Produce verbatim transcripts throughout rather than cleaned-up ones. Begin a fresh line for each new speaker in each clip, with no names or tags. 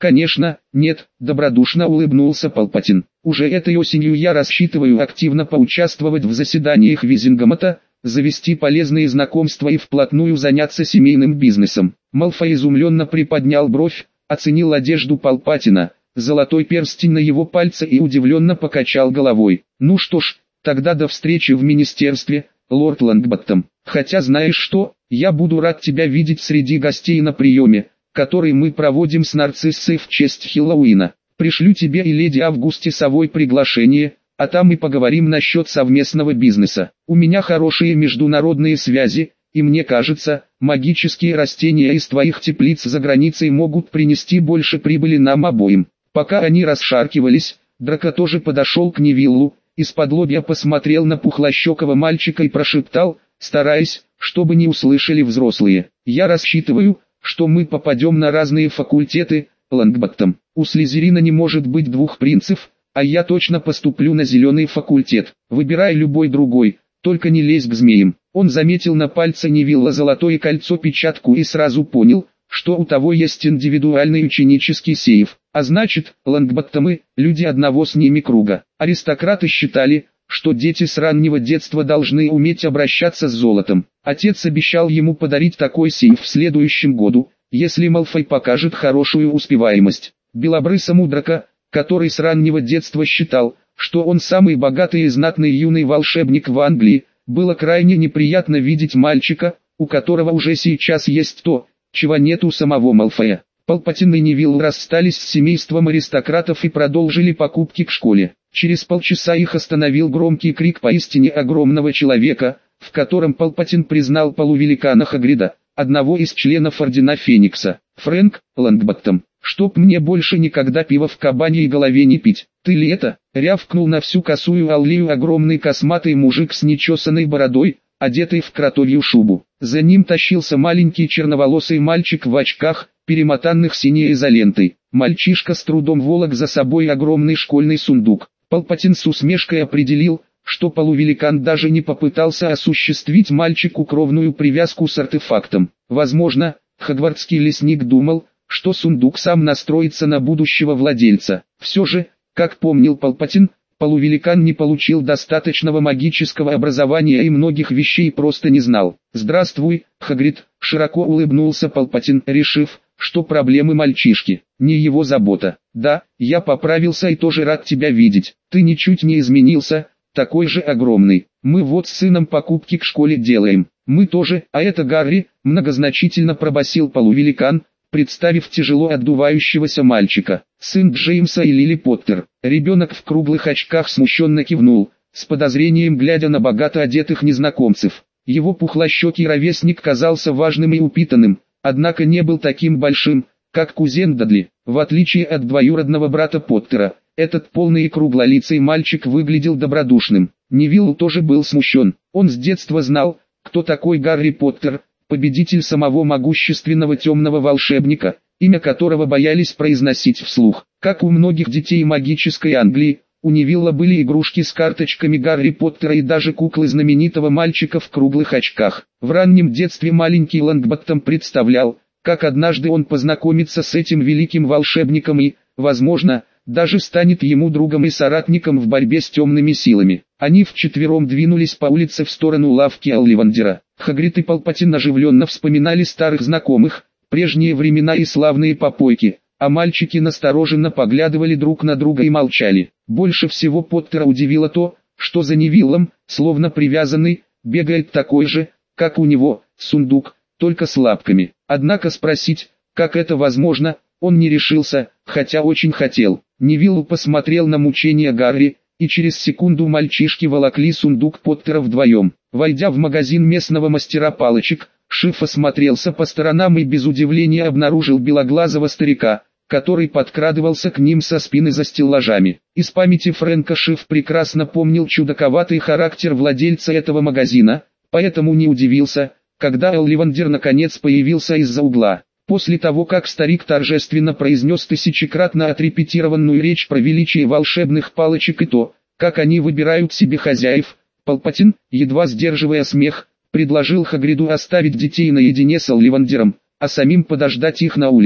Конечно, нет, добродушно улыбнулся Палпатин. Уже этой осенью я рассчитываю активно поучаствовать в заседаниях Визингамата, завести полезные знакомства и вплотную заняться семейным бизнесом. Малфой изумленно приподнял бровь, оценил одежду Палпатина, золотой перстень на его пальце и удивленно покачал головой. Ну что ж, тогда до встречи в министерстве, лорд Лонгботтом. Хотя знаешь что, я буду рад тебя видеть среди гостей на приеме, который мы проводим с нарциссой в честь Хэллоуина. Пришлю тебе и леди Августе Совой приглашение, а там и поговорим насчет совместного бизнеса. У меня хорошие международные связи, и мне кажется, магические растения из твоих теплиц за границей могут принести больше прибыли нам обоим. Пока они расшаркивались, Драко тоже подошел к Невиллу, исподлобья посмотрел на пухлощекого мальчика и прошептал, стараясь, чтобы не услышали взрослые: «Я рассчитываю, что мы попадем на разные факультеты, Лонгботтом. У Слизерина не может быть двух принцев, а я точно поступлю на зеленый факультет. Выбирай любой другой, только не лезь к змеям». Он заметил на пальце Невилла золотое кольцо-печатку и сразу понял, что у того есть индивидуальный ученический сейф. А значит, Лонгботтомы – люди одного с ними круга. Аристократы считали, что дети с раннего детства должны уметь обращаться с золотом. Отец обещал ему подарить такой сейф в следующем году, если Малфой покажет хорошую успеваемость. Белобрысому Драко, который с раннего детства считал, что он самый богатый и знатный юный волшебник в Англии, было крайне неприятно видеть мальчика, у которого уже сейчас есть то, чего нет у самого Малфоя. Палпатин и Невилл расстались с семейством аристократов и продолжили покупки к школе. Через полчаса их остановил громкий крик поистине огромного человека, в котором Палпатин признал полувеликана Хагрида, одного из членов Ордена Феникса. «Фрэнк Лонгботтом, чтоб мне больше никогда пива в кабаньей голове не пить. Ты ли это?» — рявкнул на всю косую аллею огромный косматый мужик с нечесанной бородой, одетый в кротовью шубу. За ним тащился маленький черноволосый мальчик в очках, перемотанных синей изолентой. Мальчишка с трудом волок за собой огромный школьный сундук. Палпатин с усмешкой определил, что полувеликан даже не попытался осуществить мальчику кровную привязку с артефактом. Возможно, хогвартский лесник думал, что сундук сам настроится на будущего владельца. Все же, как помнил Палпатин, полувеликан не получил достаточного магического образования и многих вещей просто не знал. «Здравствуй, Хагрид», — широко улыбнулся Палпатин, решив, что проблемы мальчишки не его забота. «Да, я поправился и тоже рад тебя видеть. Ты ничуть не изменился, такой же огромный. Мы вот с сыном покупки к школе делаем». «Мы тоже, а это Гарри», — многозначительно пробасил полувеликан, представив тяжело отдувающегося мальчика. «Сын Джеймса и Лили Поттер». Ребенок в круглых очках смущенно кивнул, с подозрением глядя на богато одетых незнакомцев. Его пухлощекий ровесник казался важным и упитанным, однако не был таким большим, как кузен Дадли. В отличие от двоюродного брата Поттера, этот полный и круглолицый мальчик выглядел добродушным. Невилл тоже был смущен. Он с детства знал, кто такой Гарри Поттер, победитель самого могущественного темного волшебника, имя которого боялись произносить вслух. Как у многих детей магической Англии, у Невилла были игрушки с карточками Гарри Поттера и даже куклы знаменитого мальчика в круглых очках. В раннем детстве маленький Лонгботтом представлял, как однажды он познакомится с этим великим волшебником и, возможно, даже станет ему другом и соратником в борьбе с темными силами. Они вчетвером двинулись по улице в сторону лавки Олливандера. Хагрид и Палпатин оживленно вспоминали старых знакомых, прежние времена и славные попойки, а мальчики настороженно поглядывали друг на друга и молчали. Больше всего Поттера удивило то, что за Невиллом, словно привязанный, бегает такой же, как у него, сундук, только с лапками. Однако спросить, как это возможно, он не решился, хотя очень хотел. Невилл посмотрел на мучения Гарри, и через секунду мальчишки волокли сундук Поттера вдвоем. Войдя в магазин местного мастера палочек, Шиф осмотрелся по сторонам и без удивления обнаружил белоглазого старика, который подкрадывался к ним со спины за стеллажами. Из памяти Фрэнка Шиф прекрасно помнил чудаковатый характер владельца этого магазина, поэтому не удивился, когда Олливандер наконец появился из-за угла. После того, как старик торжественно произнес тысячекратно отрепетированную речь про величие волшебных палочек и то, как они выбирают себе хозяев, Палпатин, едва сдерживая смех, предложил Хагриду оставить детей наедине с Олливандером, а самим подождать их на улице.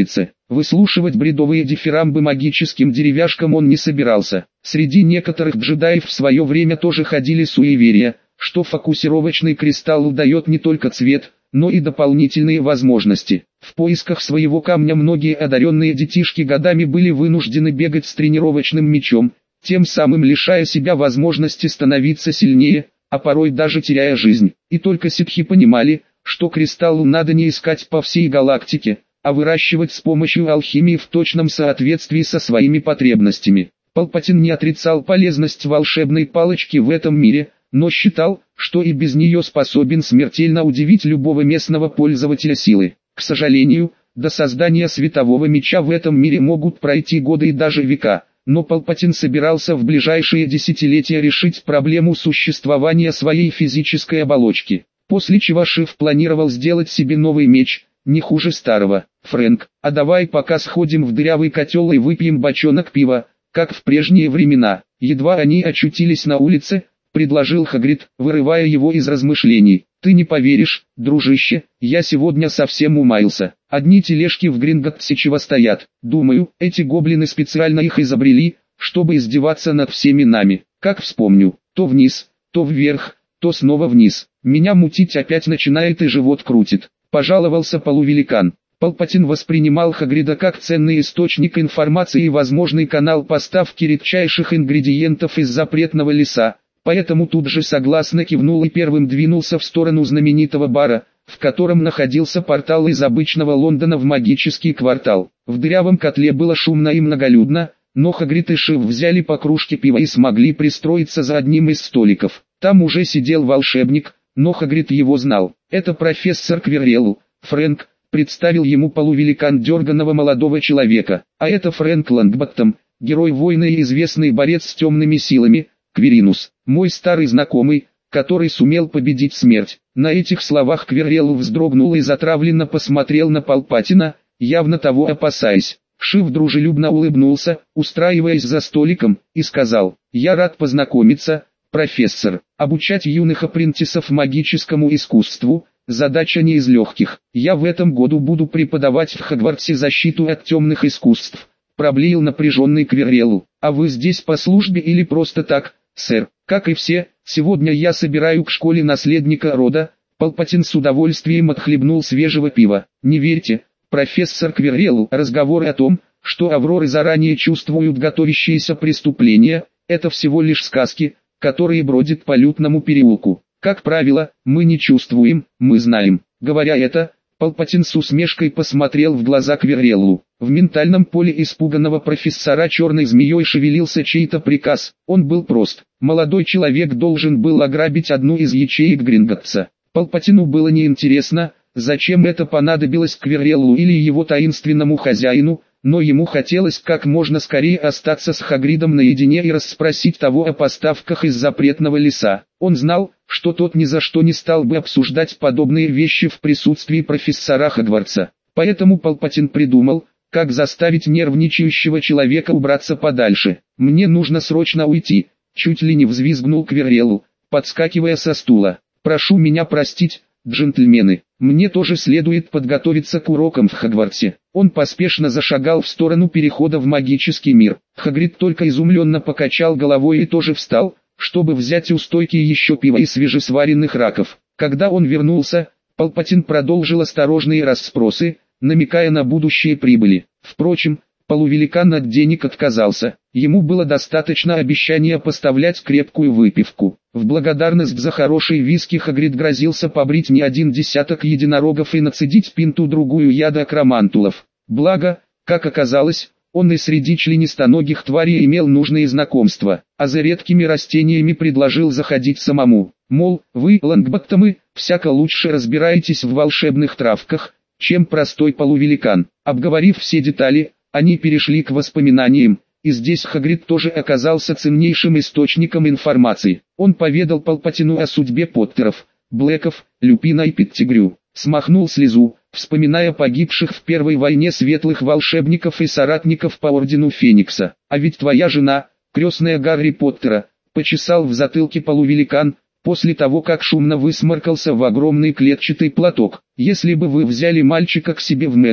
Выслушивать бредовые дифирамбы магическим деревяшкам он не собирался. Среди некоторых джедаев в свое время тоже ходили суеверия, что фокусировочный кристалл дает не только цвет, но и дополнительные возможности. В поисках своего камня многие одаренные детишки годами были вынуждены бегать с тренировочным мечом, тем самым лишая себя возможности становиться сильнее, а порой даже теряя жизнь. И только ситхи понимали, что кристаллу надо не искать по всей галактике, а выращивать с помощью алхимии в точном соответствии со своими потребностями. Палпатин не отрицал полезность волшебной палочки в этом мире, но считал, что и без нее способен смертельно удивить любого местного пользователя силы. К сожалению, до создания светового меча в этом мире могут пройти годы и даже века, но Палпатин собирался в ближайшие десятилетия решить проблему существования своей физической оболочки, после чего Шиф планировал сделать себе новый меч, не хуже старого. «Фрэнк, а давай пока сходим в дырявый котел и выпьем бочонок пива, как в прежние времена». Едва они очутились на улице, предложил Хагрид, вырывая его из размышлений. «Ты не поверишь, дружище, я сегодня совсем умаился. Одни тележки в Гринготтсе чего стоят. Думаю, эти гоблины специально их изобрели, чтобы издеваться над всеми нами. Как вспомню, то вниз, то вверх, то снова вниз. Меня мутить опять начинает и живот крутит», — пожаловался полувеликан. Палпатин воспринимал Хагрида как ценный источник информации и возможный канал поставки редчайших ингредиентов из запретного леса, поэтому тут же согласно кивнул и первым двинулся в сторону знаменитого бара, в котором находился портал из обычного Лондона в магический квартал. В дырявом котле было шумно и многолюдно, но Хагрид и Шиф взяли по кружке пива и смогли пристроиться за одним из столиков. Там уже сидел волшебник, но Хагрид его знал. «Это профессор Квиррелл, Фрэнк», — представил ему полувеликан дерганого молодого человека. «А это Фрэнк Лонгботтом, герой войны и известный борец с темными силами, Квиринус, мой старый знакомый, который сумел победить смерть». На этих словах Квиррелл вздрогнул и затравленно посмотрел на Палпатина, явно того опасаясь. Шиф дружелюбно улыбнулся, устраиваясь за столиком, и сказал: «Я рад познакомиться, профессор. Обучать юных апрентисов магическому искусству – задача не из легких. Я в этом году буду преподавать в Хогвартсе защиту от темных искусств», – проблеял напряженный Квиррелл. «А вы здесь по службе или просто так, сэр?» «Как и все, сегодня я собираю к школе наследника рода». Палпатин с удовольствием отхлебнул свежего пива. «Не верьте, профессор Квиррелл, разговоры о том, что Авроры заранее чувствуют готовящиеся преступления, это всего лишь сказки, которые бродят по лютному переулку. Как правило, мы не чувствуем, мы знаем». Говоря это, Палпатин с усмешкой посмотрел в глаза Квирреллу. В ментальном поле испуганного профессора черной змеей шевелился чей-то приказ. Он был прост. Молодой человек должен был ограбить одну из ячеек Гринготтса. Палпатину было неинтересно, зачем это понадобилось Квирреллу или его таинственному хозяину, но ему хотелось как можно скорее остаться с Хагридом наедине и расспросить того о поставках из запретного леса. Он знал, что тот ни за что не стал бы обсуждать подобные вещи в присутствии профессора Хогвартса. Поэтому Палпатин придумал, как заставить нервничающего человека убраться подальше. «Мне нужно срочно уйти», — чуть ли не взвизгнул Квиррелл, подскакивая со стула. «Прошу меня простить, джентльмены, мне тоже следует подготовиться к урокам в Хогвартсе». Он поспешно зашагал в сторону перехода в магический мир. Хагрид только изумленно покачал головой и тоже встал, чтобы взять у стойки еще пива и свежесваренных раков. Когда он вернулся, Палпатин продолжил осторожные расспросы, намекая на будущие прибыли. Впрочем, полувеликан от денег отказался. Ему было достаточно обещания поставлять крепкую выпивку. В благодарность за хороший виски Хагрид грозился побрить не один десяток единорогов и нацедить пинту-другую яда акромантулов. Благо, как оказалось, он и среди членистоногих тварей имел нужные знакомства, а за редкими растениями предложил заходить самому. Мол, вы, Лонгботтомы, всяко лучше разбираетесь в волшебных травках, чем простой полувеликан. Обговорив все детали, они перешли к воспоминаниям, и здесь Хагрид тоже оказался ценнейшим источником информации. Он поведал Палпатину о судьбе Поттеров, Блэков, Люпина и Петтигрю. Смахнул слезу, вспоминая погибших в Первой войне светлых волшебников и соратников по Ордену Феникса. «А ведь твоя жена, крестная Гарри Поттера», почесал в затылке полувеликан, после того как шумно высморкался в огромный клетчатый платок. «Если бы вы взяли мальчика к себе в Мэннер,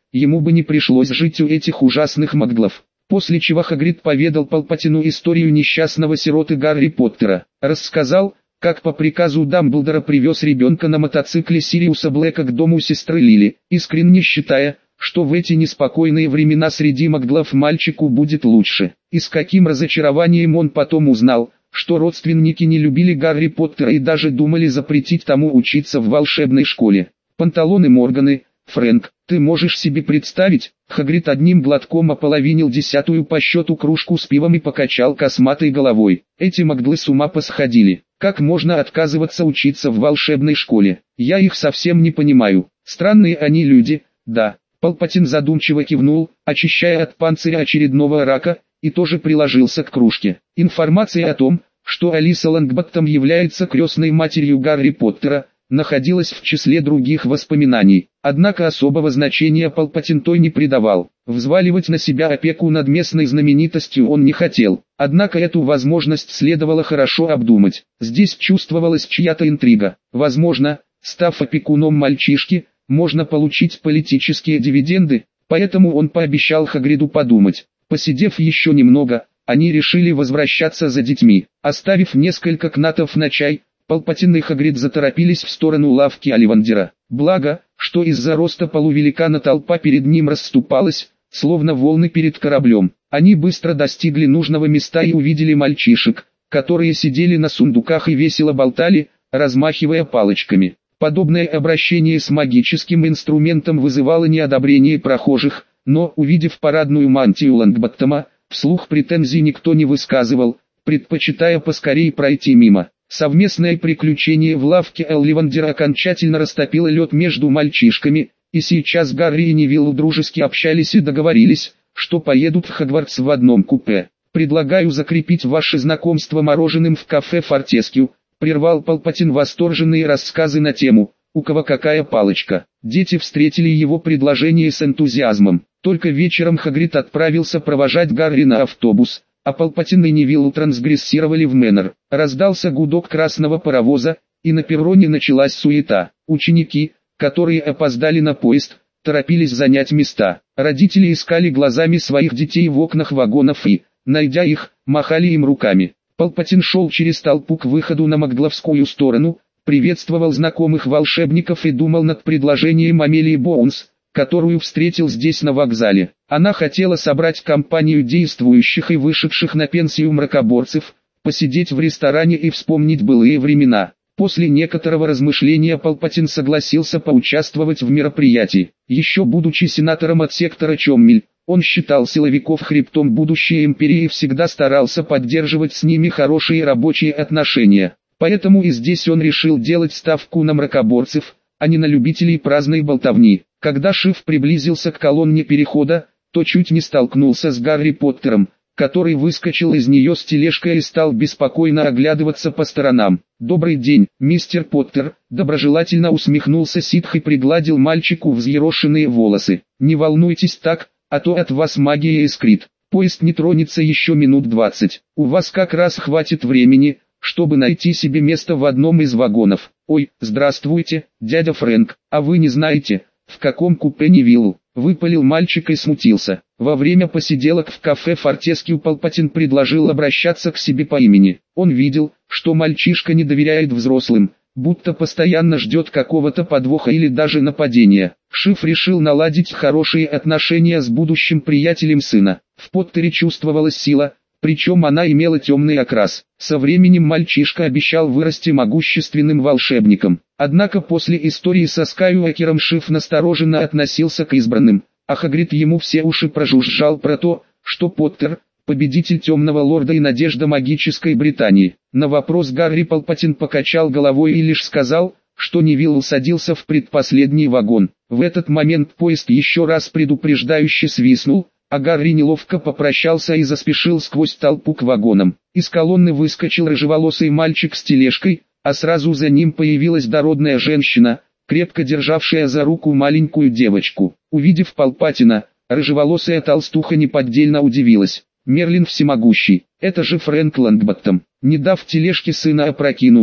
ему бы не пришлось жить у этих ужасных маглов. После чего Хагрид поведал Палпатину историю несчастного сироты Гарри Поттера. Рассказал, как по приказу Дамблдора привез ребенка на мотоцикле Сириуса Блэка к дому сестры Лили, искренне считая, что в эти неспокойные времена среди маглов мальчику будет лучше. И с каким разочарованием он потом узнал, что родственники не любили Гарри Поттера и даже думали запретить тому учиться в волшебной школе. Панталоны Морганы, Фрэнк, ты можешь себе представить? Хагрид одним глотком ополовинил десятую по счету кружку с пивом и покачал косматой головой. Эти маглы с ума посходили. Как можно отказываться учиться в волшебной школе? Я их совсем не понимаю. Странные они люди, да. Палпатин задумчиво кивнул, очищая от панциря очередного рака, и тоже приложился к кружке. Информация о том, что Алиса Лонгботтом является крестной матерью Гарри Поттера, находилась в числе других воспоминаний. Однако особого значения Палпатин той не придавал. Взваливать на себя опеку над местной знаменитостью он не хотел. Однако эту возможность следовало хорошо обдумать. Здесь чувствовалась чья-то интрига. Возможно, став опекуном мальчишки, можно получить политические дивиденды, поэтому он пообещал Хагриду подумать. Посидев еще немного, они решили возвращаться за детьми. Оставив несколько кнатов на чай, Палпатин и Хагрид заторопились в сторону лавки Оливандера. Благо, что из-за роста полувеликана толпа перед ним расступалась, словно волны перед кораблем. Они быстро достигли нужного места и увидели мальчишек, которые сидели на сундуках и весело болтали, размахивая палочками. Подобное обращение с магическим инструментом вызывало неодобрение прохожих, но, увидев парадную мантию Лонгботтома, вслух претензий никто не высказывал, предпочитая поскорее пройти мимо. Совместное приключение в лавке Оливандера окончательно растопило лед между мальчишками, и сейчас Гарри и Невилл дружески общались и договорились, что поедут в Хогвартс в одном купе. «Предлагаю закрепить ваше знакомство мороженым в кафе Фортескью», прервал Палпатин восторженные рассказы на тему «У кого какая палочка?». Дети встретили его предложение с энтузиазмом. Только вечером Хагрид отправился провожать Гарри на автобус, а Палпатин и Невилл трансгрессировали в Мэннер. Раздался гудок красного паровоза, и на перроне началась суета. Ученики, которые опоздали на поезд, торопились занять места. Родители искали глазами своих детей в окнах вагонов и, найдя их, махали им руками. Палпатин шел через толпу к выходу на Магловскую сторону, приветствовал знакомых волшебников и думал над предложением Амелии Боунс, которую встретил здесь на вокзале. Она хотела собрать компанию действующих и вышедших на пенсию мракоборцев, посидеть в ресторане и вспомнить былые времена. После некоторого размышления Палпатин согласился поучаствовать в мероприятии. Еще будучи сенатором от сектора Чоммель, он считал силовиков хребтом будущей империи и всегда старался поддерживать с ними хорошие рабочие отношения. Поэтому и здесь он решил делать ставку на мракоборцев, а не на любителей праздной болтовни. Когда Шиф приблизился к колонне перехода, то чуть не столкнулся с Гарри Поттером, который выскочил из нее с тележкой и стал беспокойно оглядываться по сторонам. «Добрый день, мистер Поттер», — доброжелательно усмехнулся Ситх и пригладил мальчику взъерошенные волосы. «Не волнуйтесь так, а то от вас магия искрит. Поезд не тронется еще минут двадцать. У вас как раз хватит времени, чтобы найти себе место в одном из вагонов». «Ой, здравствуйте, дядя Фрэнк, а вы не знаете, в каком купе Невиллу?» — выпалил мальчик и смутился. Во время посиделок в кафе Фортескью Палпатин предложил обращаться к себе по имени. Он видел, что мальчишка не доверяет взрослым, будто постоянно ждет какого-то подвоха или даже нападения. Шиф решил наладить хорошие отношения с будущим приятелем сына. В Поттере чувствовалась сила, причем она имела темный окрас. Со временем мальчишка обещал вырасти могущественным волшебником. Однако после истории со Скайуокером Шиф настороженно относился к избранным, а Хагрид ему все уши прожужжал про то, что Поттер – победитель Темного Лорда и надежда магической Британии. На вопрос Гарри Палпатин покачал головой и лишь сказал, что Невилл усадился в предпоследний вагон. В этот момент поезд еще раз предупреждающе свистнул, а Гарри неловко попрощался и заспешил сквозь толпу к вагонам. Из колонны выскочил рыжеволосый мальчик с тележкой, а сразу за ним появилась дородная женщина, крепко державшая за руку маленькую девочку. Увидев Палпатина, рыжеволосая толстуха неподдельно удивилась. «Мерлин всемогущий, это же Фрэнк Лонгботтом». Не дав тележке сына опрокинуться,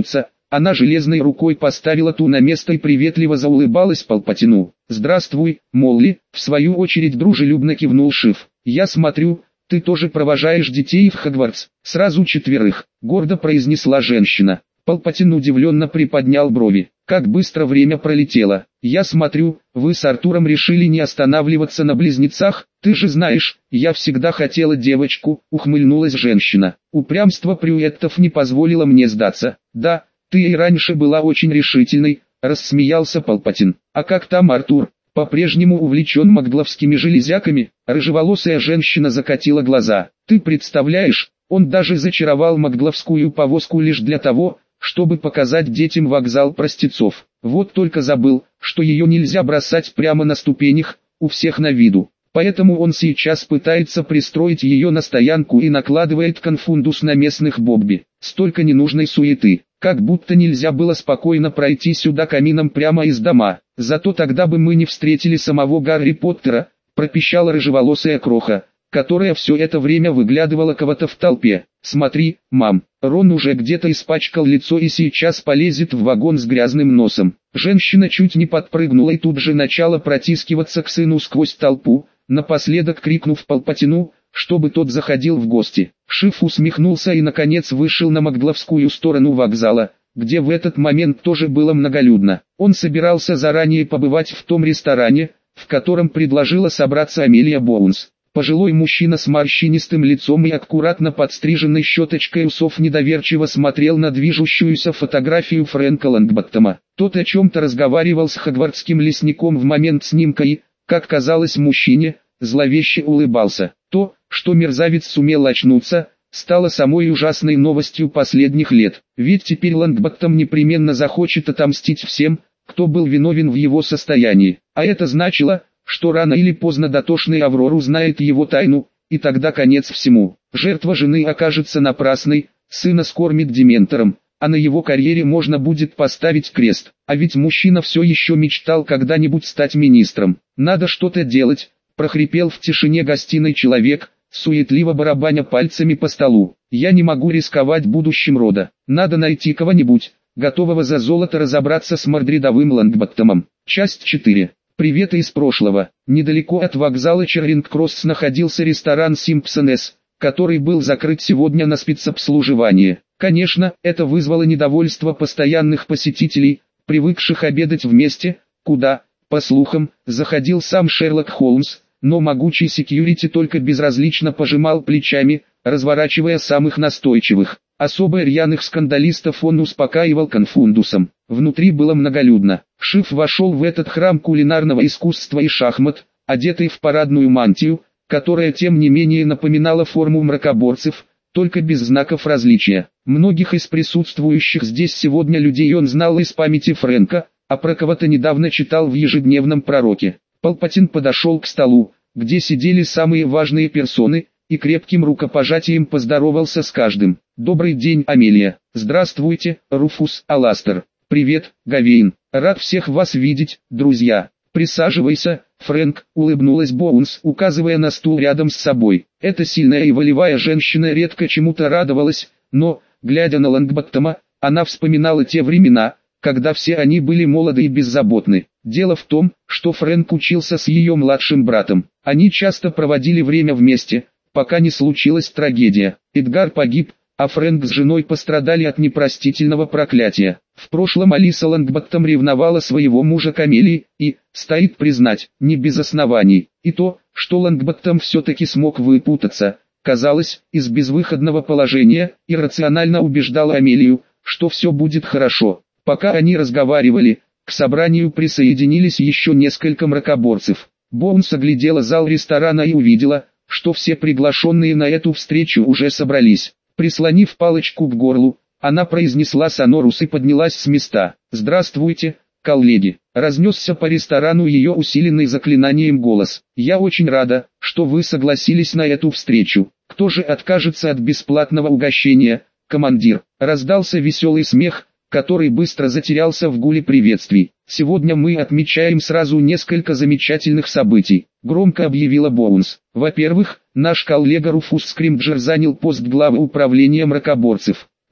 Она железной рукой поставила ту на место и приветливо заулыбалась Палпатину. «Здравствуй, Молли», в свою очередь дружелюбно кивнул Шиф. «Я смотрю, ты тоже провожаешь детей в Хогвартс?» «Сразу четверых», гордо произнесла женщина. Палпатин удивленно приподнял брови. «Как быстро время пролетело. Я смотрю, вы с Артуром решили не останавливаться на близнецах. Ты же знаешь, я всегда хотела девочку», ухмыльнулась женщина. «Упрямство Прюэттов не позволило мне сдаться». «Да, ты и раньше была очень решительной», рассмеялся Палпатин. «А как там Артур? По-прежнему увлечен магдловскими железяками?» Рыжеволосая женщина закатила глаза. «Ты представляешь, он даже зачаровал магдловскую повозку лишь для того, чтобы показать детям вокзал простецов. Вот только забыл, что ее нельзя бросать прямо на ступенях, у всех на виду. Поэтому он сейчас пытается пристроить ее на стоянку и накладывает конфундус на местных бобби. Столько ненужной суеты, как будто нельзя было спокойно пройти сюда камином прямо из дома. Зато тогда бы мы не встретили самого Гарри Поттера», пропищала рыжеволосая кроха, которая все это время выглядывала кого-то в толпе. «Смотри, мам, Рон уже где-то испачкал лицо и сейчас полезет в вагон с грязным носом». Женщина чуть не подпрыгнула и тут же начала протискиваться к сыну сквозь толпу, напоследок крикнув Палпатину, чтобы тот заходил в гости. Шиф усмехнулся и наконец вышел на магдловскую сторону вокзала, где в этот момент тоже было многолюдно. Он собирался заранее побывать в том ресторане, в котором предложила собраться Амелия Боунс. Пожилой мужчина с морщинистым лицом и аккуратно подстриженной щеточкой усов недоверчиво смотрел на движущуюся фотографию Фрэнка Лонгботтома. Тот о чем-то разговаривал с хогвартским лесником в момент снимка и, как казалось мужчине, зловеще улыбался. То, что мерзавец сумел очнуться, стало самой ужасной новостью последних лет. Ведь теперь Лонгботтом непременно захочет отомстить всем, кто был виновен в его состоянии. А это значило, что рано или поздно дотошный Аврор узнает его тайну, и тогда конец всему. Жертва жены окажется напрасной, сына скормит дементором, а на его карьере можно будет поставить крест. А ведь мужчина все еще мечтал когда-нибудь стать министром. «Надо что-то делать», прохрипел в тишине гостиной человек, суетливо барабаня пальцами по столу. «Я не могу рисковать будущим рода. Надо найти кого-нибудь, готового за золото разобраться с мордридовым Лонгботтомом». Часть четыре. Приветы из прошлого. Недалеко от вокзала Чаринг-Кросс находился ресторан «Симпсонес», который был закрыт сегодня на спецобслуживание. Конечно, это вызвало недовольство постоянных посетителей, привыкших обедать вместе, куда, по слухам, заходил сам Шерлок Холмс, но могучий секьюрити только безразлично пожимал плечами, разворачивая самых настойчивых. Особо рьяных скандалистов он успокаивал конфундусом. Внутри было многолюдно. Шиф вошел в этот храм кулинарного искусства и шахмат, одетый в парадную мантию, которая тем не менее напоминала форму мракоборцев, только без знаков различия. Многих из присутствующих здесь сегодня людей он знал из памяти Фрэнка, а про кого-то недавно читал в ежедневном пророке. Палпатин подошел к столу, где сидели самые важные персоны, и крепким рукопожатием поздоровался с каждым. «Добрый день, Амелия. Здравствуйте, Руфус Аластер. Привет, Гавейн. Рад всех вас видеть, друзья. Присаживайся, Фрэнк», улыбнулась Боунс, указывая на стул рядом с собой. Эта сильная и волевая женщина редко чему-то радовалась, но, глядя на Лонгботтома, она вспоминала те времена, когда все они были молоды и беззаботны. Дело в том, что Фрэнк учился с ее младшим братом. Они часто проводили время вместе, пока не случилась трагедия. Эдгар погиб, а Фрэнк с женой пострадали от непростительного проклятия. В прошлом Алиса Лонгботтом ревновала своего мужа к Амелии, и, стоит признать, не без оснований. И то, что Лонгботтом все-таки смог выпутаться, казалось, из безвыходного положения, и рационально убеждала Амелию, что все будет хорошо. Пока они разговаривали, к собранию присоединились еще несколько мракоборцев. Боунс оглядела зал ресторана и увидела, что все приглашенные на эту встречу уже собрались. Прислонив палочку к горлу, она произнесла сонорус и поднялась с места. «Здравствуйте, коллеги!» Разнесся по ресторану ее усиленный заклинанием голос. «Я очень рада, что вы согласились на эту встречу. Кто же откажется от бесплатного угощения, командир?» Раздался веселый смех, который быстро затерялся в гуле приветствий. «Сегодня мы отмечаем сразу несколько замечательных событий», — громко объявила Боунс. «Во-первых, наш коллега Руфус Скримджер занял пост главы управления мракоборцев.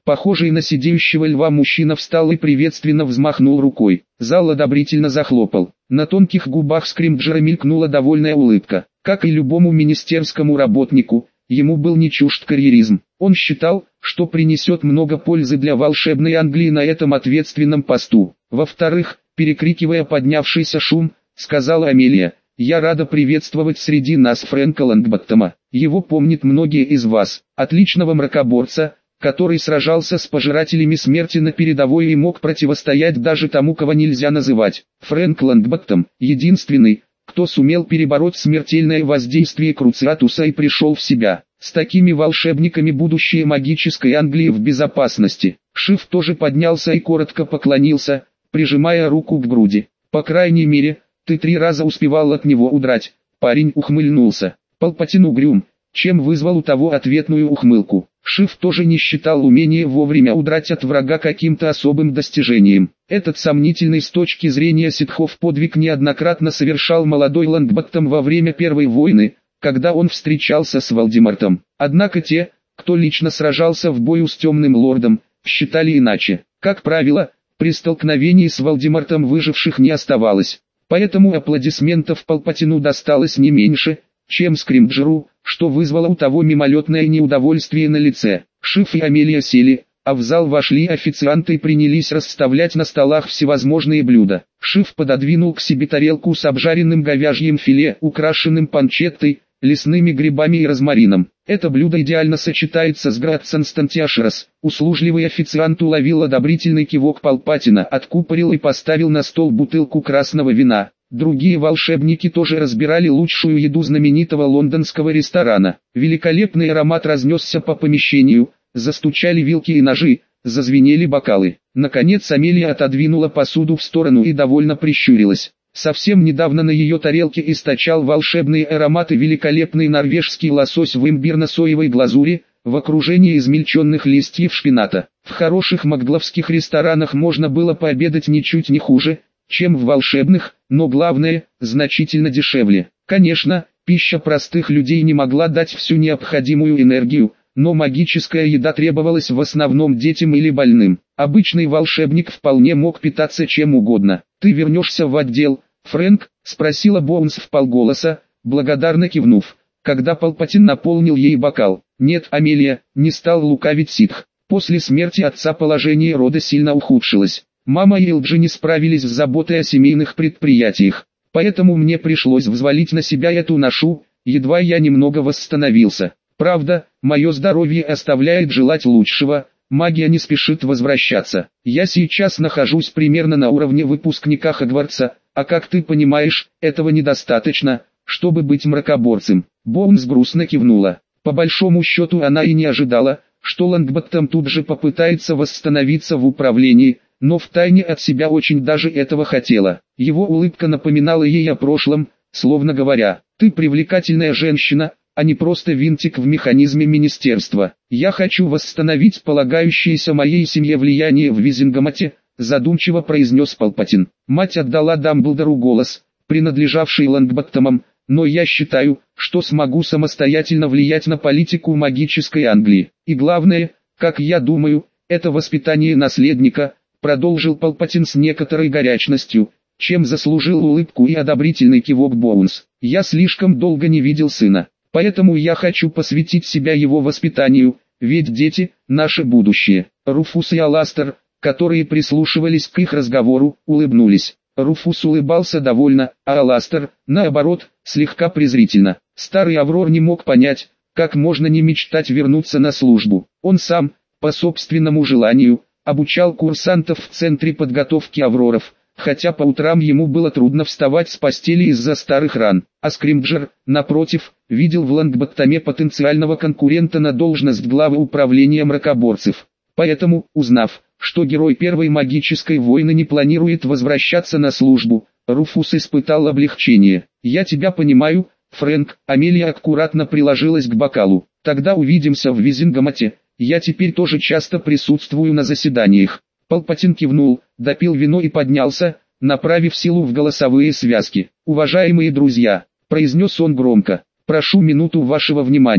Похожий на сидеющего льва мужчина встал и приветственно взмахнул рукой. Зал одобрительно захлопал. На тонких губах Скримджера мелькнула довольная улыбка. Как и любому министерскому работнику, ему был не чужд карьеризм. Он считал, что принесет много пользы для волшебной Англии на этом ответственном посту. Во-вторых, перекрикивая поднявшийся шум, сказала Амелия: «Я рада приветствовать среди нас Фрэнка Лонгботтома. Его помнят многие из вас, отличного мракоборца, который сражался с пожирателями смерти на передовой и мог противостоять даже тому, кого нельзя называть. Фрэнк Лонгботтом, единственный, кто сумел перебороть смертельное воздействие Круциатуса и пришел в себя. С такими волшебниками будущее магической Англии в безопасности». Шиф тоже поднялся и коротко поклонился, прижимая руку к груди. «По крайней мере, ты три раза успевал от него удрать». Парень ухмыльнулся. Палпатин угрюм, чем вызвал у того ответную ухмылку. Шиф тоже не считал умение вовремя удрать от врага каким-то особым достижением. Этот сомнительный с точки зрения ситхов подвиг неоднократно совершал молодой Лонгботтом во время Первой войны, когда он встречался с Волдемортом. Однако те, кто лично сражался в бою с Темным Лордом, считали иначе. Как правило, при столкновении с Волдемортом выживших не оставалось. Поэтому аплодисментов Палпатину досталось не меньше, чем Скримджеру, что вызвало у того мимолетное неудовольствие на лице. Шиф и Амелия сели, а в зал вошли официанты и принялись расставлять на столах всевозможные блюда. Шиф пододвинул к себе тарелку с обжаренным говяжьим филе, украшенным панчеттой, лесными грибами и розмарином. Это блюдо идеально сочетается с Грацинстантиашерос. Услужливый официант уловил одобрительный кивок Палпатина, откупорил и поставил на стол бутылку красного вина. Другие волшебники тоже разбирали лучшую еду знаменитого лондонского ресторана. Великолепный аромат разнесся по помещению, застучали вилки и ножи, зазвенели бокалы. Наконец Амелия отодвинула посуду в сторону и довольно прищурилась. Совсем недавно на ее тарелке источал волшебные ароматы великолепный норвежский лосось в имбирно-соевой глазури, в окружении измельченных листьев шпината. В хороших макгловских ресторанах можно было пообедать ничуть не хуже, чем в волшебных, но главное, значительно дешевле. Конечно, пища простых людей не могла дать всю необходимую энергию, но магическая еда требовалась в основном детям или больным. Обычный волшебник вполне мог питаться чем угодно. «Ты вернешься в отдел, Фрэнк?» — спросила Боунс вполголоса, благодарно кивнув, когда Палпатин наполнил ей бокал. «Нет, Амелия», — не стал лукавить ситх. После смерти отца положение рода сильно ухудшилось. Мама и Элджи не справились с заботой о семейных предприятиях, поэтому мне пришлось взвалить на себя эту ношу, едва я немного восстановился. Правда, мое здоровье оставляет желать лучшего, магия не спешит возвращаться. Я сейчас нахожусь примерно на уровне выпускника Хогвартса, а как ты понимаешь, этого недостаточно, чтобы быть мракоборцем». Боунс грустно кивнула. По большому счету она и не ожидала, что Лонгботтом тут же попытается восстановиться в управлении, но втайне от себя очень даже этого хотела. Его улыбка напоминала ей о прошлом, словно говоря: «Ты привлекательная женщина, а не просто винтик в механизме министерства. Я хочу восстановить полагающееся моей семье влияние в Визингамоте», задумчиво произнес Палпатин. «Мать отдала Дамблдору голос, принадлежавший Лонгботтомам, но я считаю, что смогу самостоятельно влиять на политику магической Англии. И главное, как я думаю, это воспитание наследника», продолжил Палпатин с некоторой горячностью, чем заслужил улыбку и одобрительный кивок Боунс. «Я слишком долго не видел сына, поэтому я хочу посвятить себя его воспитанию, ведь дети – наше будущее». Руфус и Аластер, которые прислушивались к их разговору, улыбнулись. Руфус улыбался довольно, а Аластер, наоборот, слегка презрительно. Старый Аврор не мог понять, как можно не мечтать вернуться на службу. Он сам, по собственному желанию, обучал курсантов в центре подготовки Авроров, хотя по утрам ему было трудно вставать с постели из-за старых ран. А Скримджер, напротив, видел в Лонгботтоме потенциального конкурента на должность главы управления мракоборцев. Поэтому, узнав, что герой Первой магической войны не планирует возвращаться на службу, Руфус испытал облегчение. «Я тебя понимаю, Фрэнк», Амелия аккуратно приложилась к бокалу. «Тогда увидимся в Визингамоте. Я теперь тоже часто присутствую на заседаниях». Палпатин кивнул, допил вино и поднялся, направив силу в голосовые связки. «Уважаемые друзья», — произнес он громко, — «прошу минуту вашего внимания.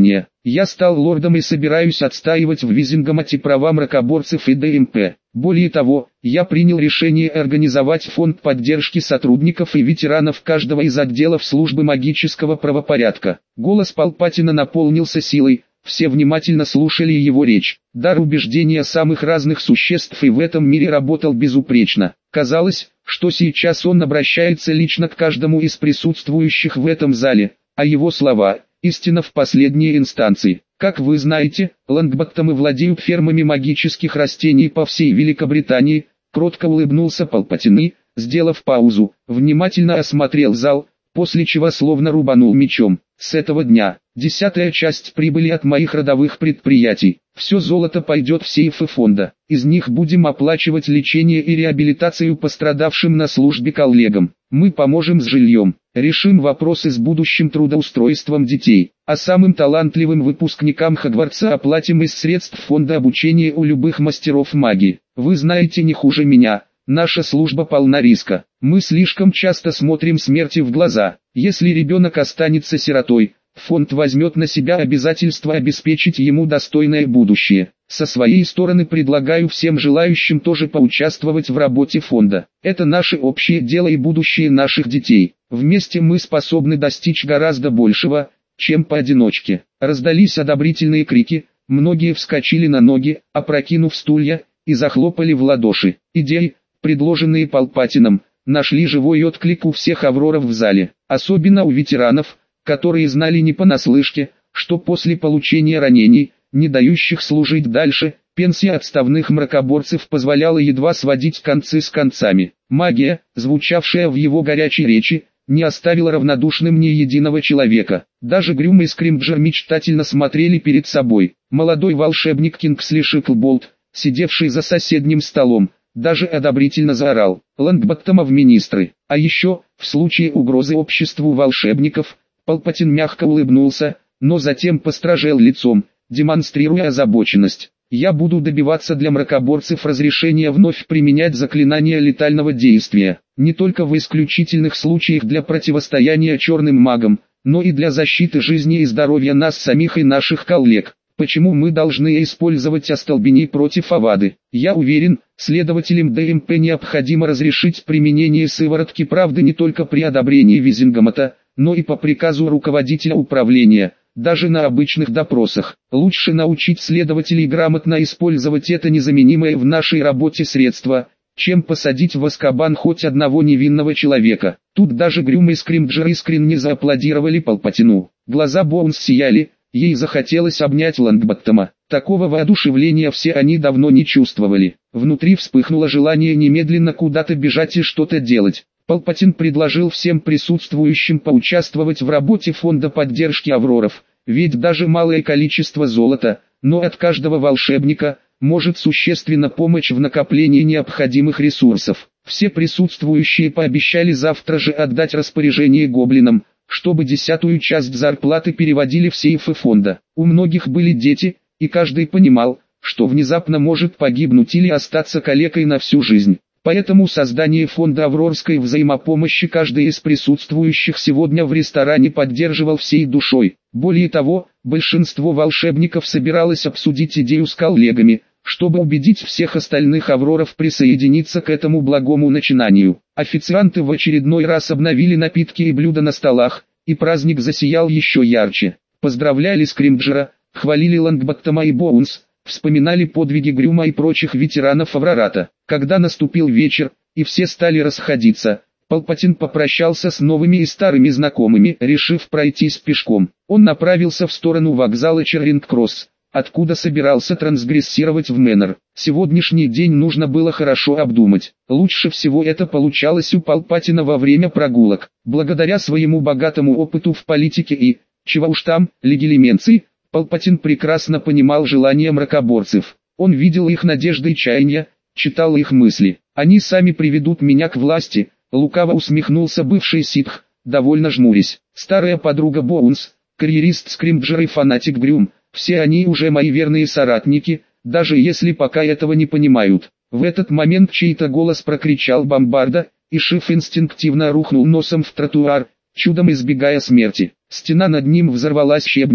Я стал лордом и собираюсь отстаивать в Визингамате права мракоборцев и ДМП. Более того, я принял решение организовать фонд поддержки сотрудников и ветеранов каждого из отделов службы магического правопорядка. Голос Палпатина наполнился силой, все внимательно слушали его речь. Дар убеждения самых разных существ и в этом мире работал безупречно. Казалось, что сейчас он обращается лично к каждому из присутствующих в этом зале, а его слова – истина в последней инстанции. Как вы знаете, лонгботтомы владеют фермами магических растений по всей Великобритании, кротко улыбнулся Палпатин и, сделав паузу, внимательно осмотрел зал, после чего словно рубанул мечом. С этого дня, десятая часть прибыли от моих родовых предприятий. Все золото пойдет в сейфы фонда. Из них будем оплачивать лечение и реабилитацию пострадавшим на службе коллегам. Мы поможем с жильем, решим вопросы с будущим трудоустройством детей, а самым талантливым выпускникам Хогвартса оплатим из средств фонда обучения у любых мастеров магии. Вы знаете не хуже меня, наша служба полна риска. Мы слишком часто смотрим смерти в глаза. Если ребенок останется сиротой, фонд возьмет на себя обязательство обеспечить ему достойное будущее. Со своей стороны предлагаю всем желающим тоже поучаствовать в работе фонда. Это наше общее дело и будущее наших детей. Вместе мы способны достичь гораздо большего, чем поодиночке. Раздались одобрительные крики, многие вскочили на ноги, опрокинув стулья, и захлопали в ладоши. Идеи, предложенные Палпатином, нашли живой отклик у всех авроров в зале, особенно у ветеранов, которые знали не понаслышке, что после получения ранений, не дающих служить дальше, пенсия отставных мракоборцев позволяла едва сводить концы с концами. Магия, звучавшая в его горячей речи, не оставила равнодушным ни единого человека. Даже Грюм и Скримджер мечтательно смотрели перед собой. Молодой волшебник Кингсли Шиклболт, сидевший за соседним столом, даже одобрительно заорал: Лонгботтома в министры. А еще, в случае угрозы обществу волшебников, Палпатин мягко улыбнулся, но затем постражел лицом, демонстрируя озабоченность. Я буду добиваться для мракоборцев разрешения вновь применять заклинания летального действия, не только в исключительных случаях для противостояния черным магам, но и для защиты жизни и здоровья нас самих и наших коллег. Почему мы должны использовать остолбеней против Авады? Я уверен, следователям ДМП необходимо разрешить применение сыворотки правды не только при одобрении Визингамата, но и по приказу руководителя управления, даже на обычных допросах. Лучше научить следователей грамотно использовать это незаменимое в нашей работе средство, чем посадить в Азкабан хоть одного невинного человека. Тут даже Грюм и Скримджер искренне зааплодировали Палпатину. Глаза Боунс сияли. Ей захотелось обнять Лонгботтома. Такого воодушевления все они давно не чувствовали. Внутри вспыхнуло желание немедленно куда-то бежать и что-то делать. Палпатин предложил всем присутствующим поучаствовать в работе фонда поддержки авроров, ведь даже малое количество золота, но от каждого волшебника, может существенно помочь в накоплении необходимых ресурсов. Все присутствующие пообещали завтра же отдать распоряжение гоблинам, чтобы десятую часть зарплаты переводили в сейфы фонда. У многих были дети, и каждый понимал, что внезапно может погибнуть или остаться калекой на всю жизнь. Поэтому создание фонда аврорской взаимопомощи каждый из присутствующих сегодня в ресторане поддерживал всей душой. Более того, большинство волшебников собиралось обсудить идею с коллегами, чтобы убедить всех остальных авроров присоединиться к этому благому начинанию. Официанты в очередной раз обновили напитки и блюда на столах, и праздник засиял еще ярче. Поздравляли Скримджера, хвалили Лонгботтома и Боунс, вспоминали подвиги Грюма и прочих ветеранов Аврората. Когда наступил вечер, и все стали расходиться, Палпатин попрощался с новыми и старыми знакомыми, решив пройтись пешком. Он направился в сторону вокзала Чаринг-Кросс, откуда собирался трансгрессировать в Мэннер. Сегодняшний день нужно было хорошо обдумать. Лучше всего это получалось у Палпатина во время прогулок. Благодаря своему богатому опыту в политике и, чего уж там, легилименции, Палпатин прекрасно понимал желания мракоборцев. Он видел их надежды и чаяния, читал их мысли. «Они сами приведут меня к власти», — лукаво усмехнулся бывший ситх, довольно жмурясь. Старая подруга Боунс, карьерист Скримджер и фанатик Грюм, все они уже мои верные соратники, даже если пока этого не понимают. В этот момент чей-то голос прокричал «Бомбарда», и Шиф инстинктивно рухнул носом в тротуар, чудом избегая смерти. Стена над ним взорвалась щебнем,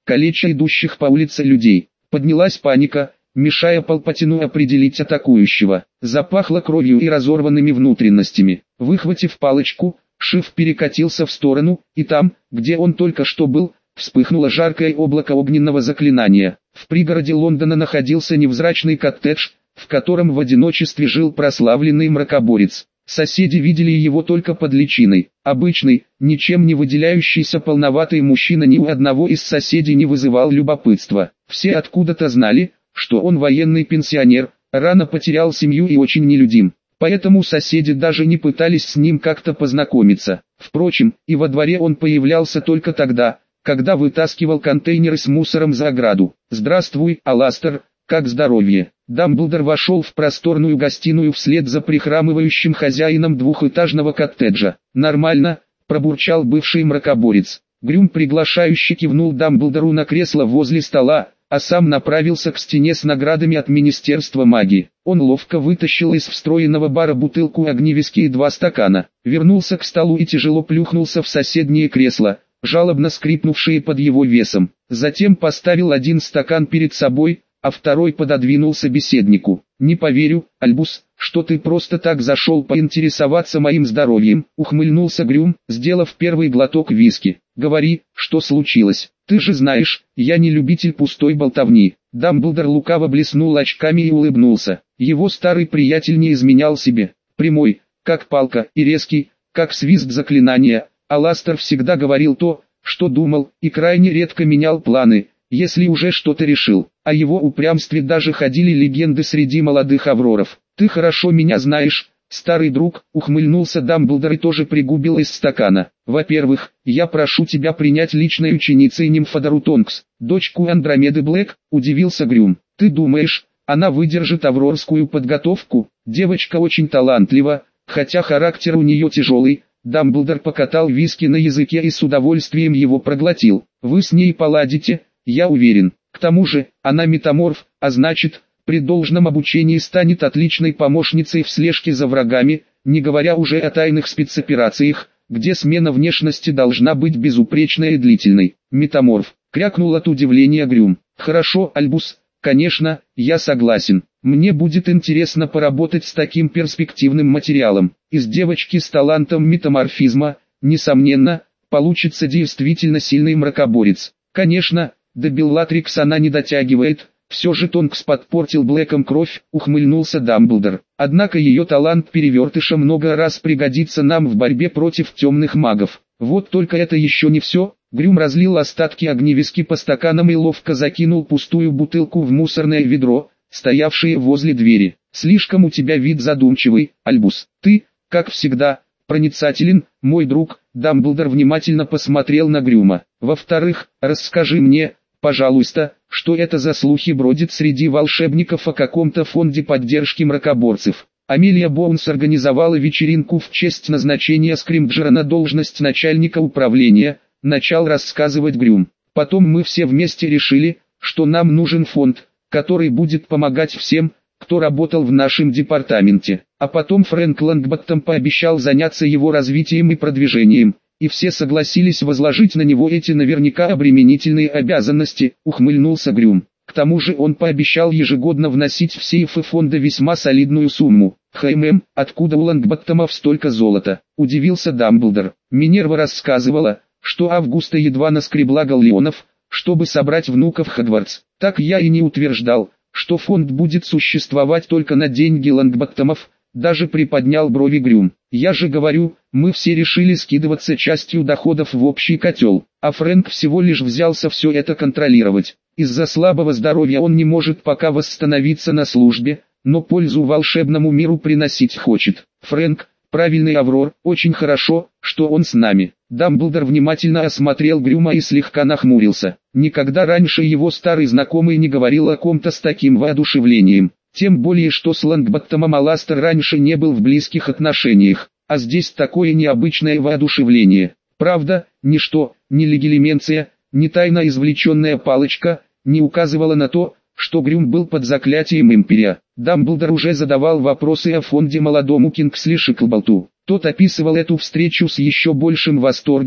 калеча идущих по улице людей. Поднялась паника, мешая Палпатину определить атакующего. Запахло кровью и разорванными внутренностями. Выхватив палочку, Шиф перекатился в сторону, и там, где он только что был, вспыхнуло жаркое облако огненного заклинания. В пригороде Лондона находился невзрачный коттедж, в котором в одиночестве жил прославленный мракоборец. Соседи видели его только под личиной. Обычный, ничем не выделяющийся полноватый мужчина ни у одного из соседей не вызывал любопытства. Все откуда-то знали, что он военный пенсионер, рано потерял семью и очень нелюдим. Поэтому соседи даже не пытались с ним как-то познакомиться. Впрочем, и во дворе он появлялся только тогда, когда вытаскивал контейнеры с мусором за ограду. «Здравствуй, Аластер, как здоровье?» Дамблдор вошел в просторную гостиную вслед за прихрамывающим хозяином двухэтажного коттеджа. «Нормально», — пробурчал бывший мракоборец. Грюм приглашающе кивнул Дамблдору на кресло возле стола, а сам направился к стене с наградами от Министерства магии. Он ловко вытащил из встроенного бара бутылку огневиски и два стакана, вернулся к столу и тяжело плюхнулся в соседнее кресло, жалобно скрипнувшие под его весом. Затем поставил один стакан перед собой, а второй пододвинул собеседнику. «Не поверю, Альбус, что ты просто так зашел поинтересоваться моим здоровьем», — ухмыльнулся Грюм, сделав первый глоток виски. «Говори, что случилось. Ты же знаешь, я не любитель пустой болтовни». Дамблдор лукаво блеснул очками и улыбнулся. Его старый приятель не изменял себе. Прямой, как палка, и резкий, как свист заклинания. Аластер всегда говорил то, что думал, и крайне редко менял планы, если уже что-то решил. О его упрямстве даже ходили легенды среди молодых авроров. «Ты хорошо меня знаешь, старый друг», — ухмыльнулся Дамблдор и тоже пригубил из стакана. «Во-первых, я прошу тебя принять личной ученицей Нимфодору Тонкс, дочку Андромеды Блэк», — удивился Грюм. «Ты думаешь, она выдержит аврорскую подготовку? Девочка очень талантлива, хотя характер у нее тяжелый». Дамблдор покатал виски на языке и с удовольствием его проглотил. «Вы с ней поладите, я уверен. К тому же, она метаморф, а значит, при должном обучении станет отличной помощницей в слежке за врагами, не говоря уже о тайных спецоперациях, где смена внешности должна быть безупречной и длительной». «Метаморф», — крякнул от удивления Грюм. «Хорошо, Альбус, конечно, я согласен. Мне будет интересно поработать с таким перспективным материалом. Из девочки с талантом метаморфизма, несомненно, получится действительно сильный мракоборец. Конечно, до Беллатрикс она не дотягивает, все же Тонкс подпортил Блэком кровь», — ухмыльнулся Дамблдор. «Однако ее талант перевертыша много раз пригодится нам в борьбе против темных магов. Вот только это еще не все». Грюм разлил остатки огневиски по стаканам и ловко закинул пустую бутылку в мусорное ведро, стоявшее возле двери. «Слишком у тебя вид задумчивый, Альбус. Ты, как всегда, проницателен, мой друг». Дамблдор внимательно посмотрел на Грюма. «Во-вторых, расскажи мне, пожалуйста, что это за слухи бродят среди волшебников о каком-то фонде поддержки мракоборцев?» Амелия Боунс организовала вечеринку в честь назначения Скримджера на должность начальника управления, начал рассказывать Грюм. «Потом мы все вместе решили, что нам нужен фонд, который будет помогать всем, кто работал в нашем департаменте. А потом Фрэнк Лонгботтом пообещал заняться его развитием и продвижением, и все согласились возложить на него эти наверняка обременительные обязанности», — ухмыльнулся Грюм. «К тому же он пообещал ежегодно вносить в сейфы фонда весьма солидную сумму». «Хм, откуда у Лонгботтомов столько золота?» — удивился Дамблдор. «Минерва рассказывала, что Августа едва наскребла галлеонов, чтобы собрать внуков Хогвартс. Так я и не утверждал, что фонд будет существовать только на деньги Лонгботтомов», даже приподнял брови Грюм. «Я же говорю, мы все решили скидываться частью доходов в общий котел, а Фрэнк всего лишь взялся все это контролировать. Из-за слабого здоровья он не может пока восстановиться на службе, но пользу волшебному миру приносить хочет. Фрэнк, правильный Аврор, очень хорошо, что он с нами». Дамблдор внимательно осмотрел Грюма и слегка нахмурился. Никогда раньше его старый знакомый не говорил о ком-то с таким воодушевлением. Тем более, что с Лонгботтомом Аластер раньше не был в близких отношениях, а здесь такое необычное воодушевление. Правда, ничто, ни легилименция, ни тайно извлеченная палочка, не указывало на то, что Грюм был под заклятием Империя. Дамблдор уже задавал вопросы о фонде молодому Кингсли Шиклболту. Тот описывал эту встречу с еще большим восторгом,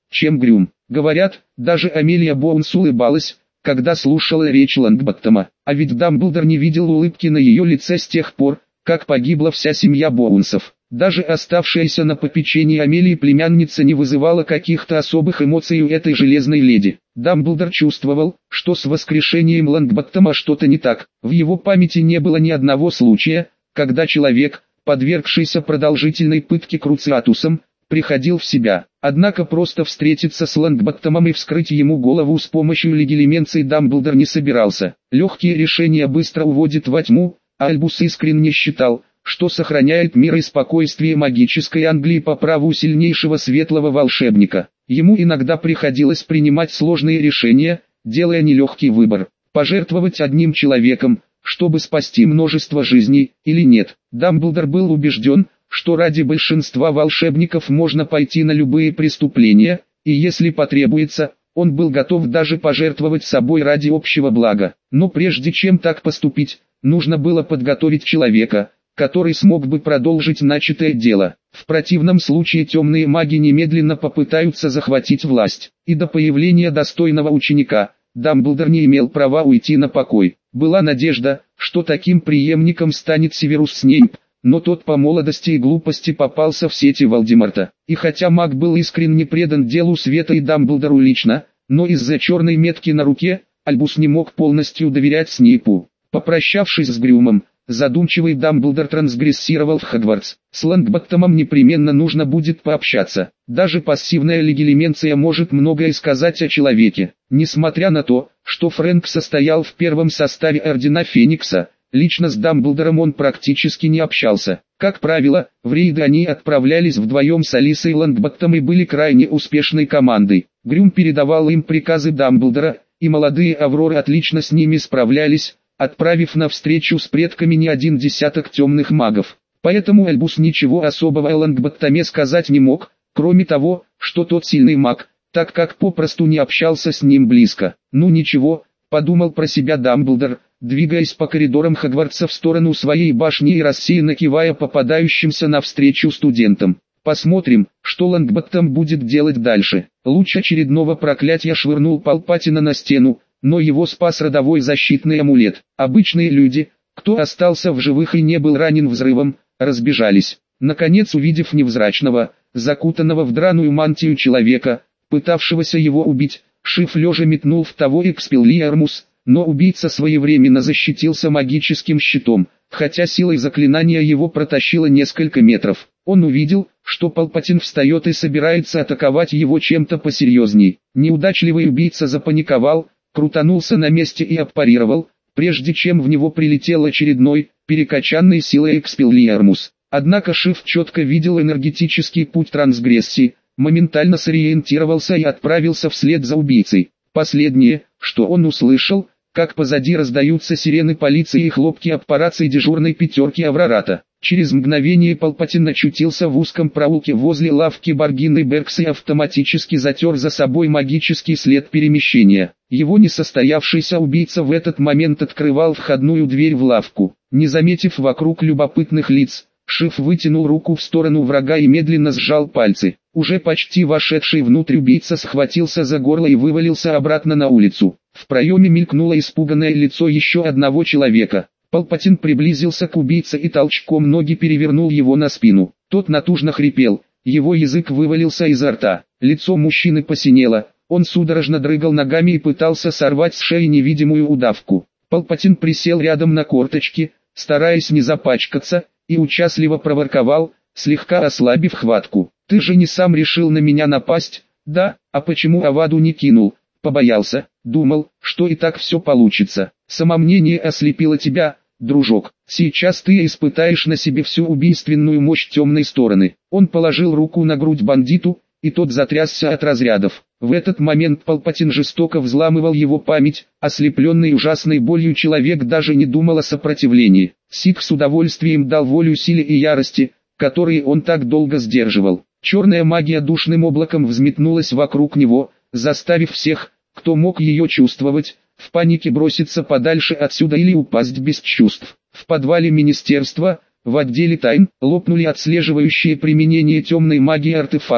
чем Грюм. Говорят, даже Амелия Боунс улыбалась, когда слушала речь Лонгботтома. А ведь Дамблдор не видел улыбки на ее лице с тех пор, как погибла вся семья Боунсов. Даже оставшаяся на попечении Амелии племянница не вызывала каких-то особых эмоций у этой железной леди. Дамблдор чувствовал, что с воскрешением Лонгботтома что-то не так. В его памяти не было ни одного случая, когда человек, подвергшийся продолжительной пытке Круциатусом, приходил в себя. Однако просто встретиться с Лонгботтомом и вскрыть ему голову с помощью легилименции Дамблдор не собирался. Легкие решения быстро уводят во тьму, а Альбус искренне считал, что сохраняет мир и спокойствие магической Англии по праву сильнейшего светлого волшебника. Ему иногда приходилось принимать сложные решения, делая нелегкий выбор: пожертвовать одним человеком, чтобы спасти множество жизней, или нет. Дамблдор был убежден, что ради большинства волшебников можно пойти на любые преступления, и если потребуется, он был готов даже пожертвовать собой ради общего блага. Но прежде чем так поступить, нужно было подготовить человека, который смог бы продолжить начатое дело. В противном случае темные маги немедленно попытаются захватить власть. И до появления достойного ученика, Дамблдор не имел права уйти на покой. Была надежда, что таким преемником станет Северус Снейп, но тот по молодости и глупости попался в сети Волдеморта. И хотя маг был искренне предан делу света и Дамблдору лично, но из-за черной метки на руке, Альбус не мог полностью доверять Снейпу. Попрощавшись с Грюмом, задумчивый Дамблдор трансгрессировал в Хогвартс. С Лонгботтомом непременно нужно будет пообщаться. Даже пассивная легилименция может многое сказать о человеке. Несмотря на то, что Фрэнк состоял в первом составе Ордена Феникса, лично с Дамблдором он практически не общался. Как правило, в рейды они отправлялись вдвоем с Алисой Лонгботтом и были крайне успешной командой. Грюм передавал им приказы Дамблдора, и молодые Авроры отлично с ними справлялись, отправив на встречу с предками не один десяток темных магов. Поэтому Альбус ничего особого о Лонгботтоме сказать не мог, кроме того, что тот сильный маг, так как попросту не общался с ним близко. «Ну ничего», — подумал про себя Дамблдор, двигаясь по коридорам Хогвартса в сторону своей башни и рассеянно кивая попадающимся навстречу студентам. «Посмотрим, что Лонгботтом будет делать дальше». Луч очередного проклятия швырнул Палпатина на стену, но его спас родовой защитный амулет. Обычные люди, кто остался в живых и не был ранен взрывом, разбежались. Наконец, увидев невзрачного, закутанного в драную мантию человека, пытавшегося его убить, Шиф лежа метнул в того Экспеллиармус, но убийца своевременно защитился магическим щитом, хотя силой заклинания его протащило несколько метров. Он увидел, что Палпатин встает и собирается атаковать его чем-то посерьезней. Неудачливый убийца запаниковал, крутанулся на месте и отпарировал, прежде чем в него прилетел очередной, перекачанный силой Экспеллиармус. Однако Шиф четко видел энергетический путь трансгрессии, моментально сориентировался и отправился вслед за убийцей. Последнее, что он услышал, как позади раздаются сирены полиции и хлопки аппарации дежурной пятерки Аврората. Через мгновение Палпатин очутился в узком проулке возле лавки Баргины Беркс и автоматически затер за собой магический след перемещения. Его несостоявшийся убийца в этот момент открывал входную дверь в лавку. Не заметив вокруг любопытных лиц, Шиф вытянул руку в сторону врага и медленно сжал пальцы. Уже почти вошедший внутрь убийца схватился за горло и вывалился обратно на улицу. В проеме мелькнуло испуганное лицо еще одного человека. Палпатин приблизился к убийце и толчком ноги перевернул его на спину. Тот натужно хрипел, его язык вывалился изо рта. Лицо мужчины посинело, он судорожно дрыгал ногами и пытался сорвать с шеи невидимую удавку. Палпатин присел рядом на корточки, стараясь не запачкаться, и участливо проворковал, слегка ослабив хватку. «Ты же не сам решил на меня напасть, да? А почему Аваду не кинул? Побоялся, думал, что и так все получится. Самомнение ослепило тебя, дружок. Сейчас ты испытаешь на себе всю убийственную мощь темной стороны». Он положил руку на грудь бандиту, и тот затрясся от разрядов. В этот момент Палпатин жестоко взламывал его память, ослепленный ужасной болью человек даже не думал о сопротивлении. Ситх с удовольствием дал волю силе и ярости, которые он так долго сдерживал. Черная магия душным облаком взметнулась вокруг него, заставив всех, кто мог ее чувствовать, в панике броситься подальше отсюда или упасть без чувств. В подвале министерства, в отделе тайн, лопнули отслеживающие применение темной магии артефакты,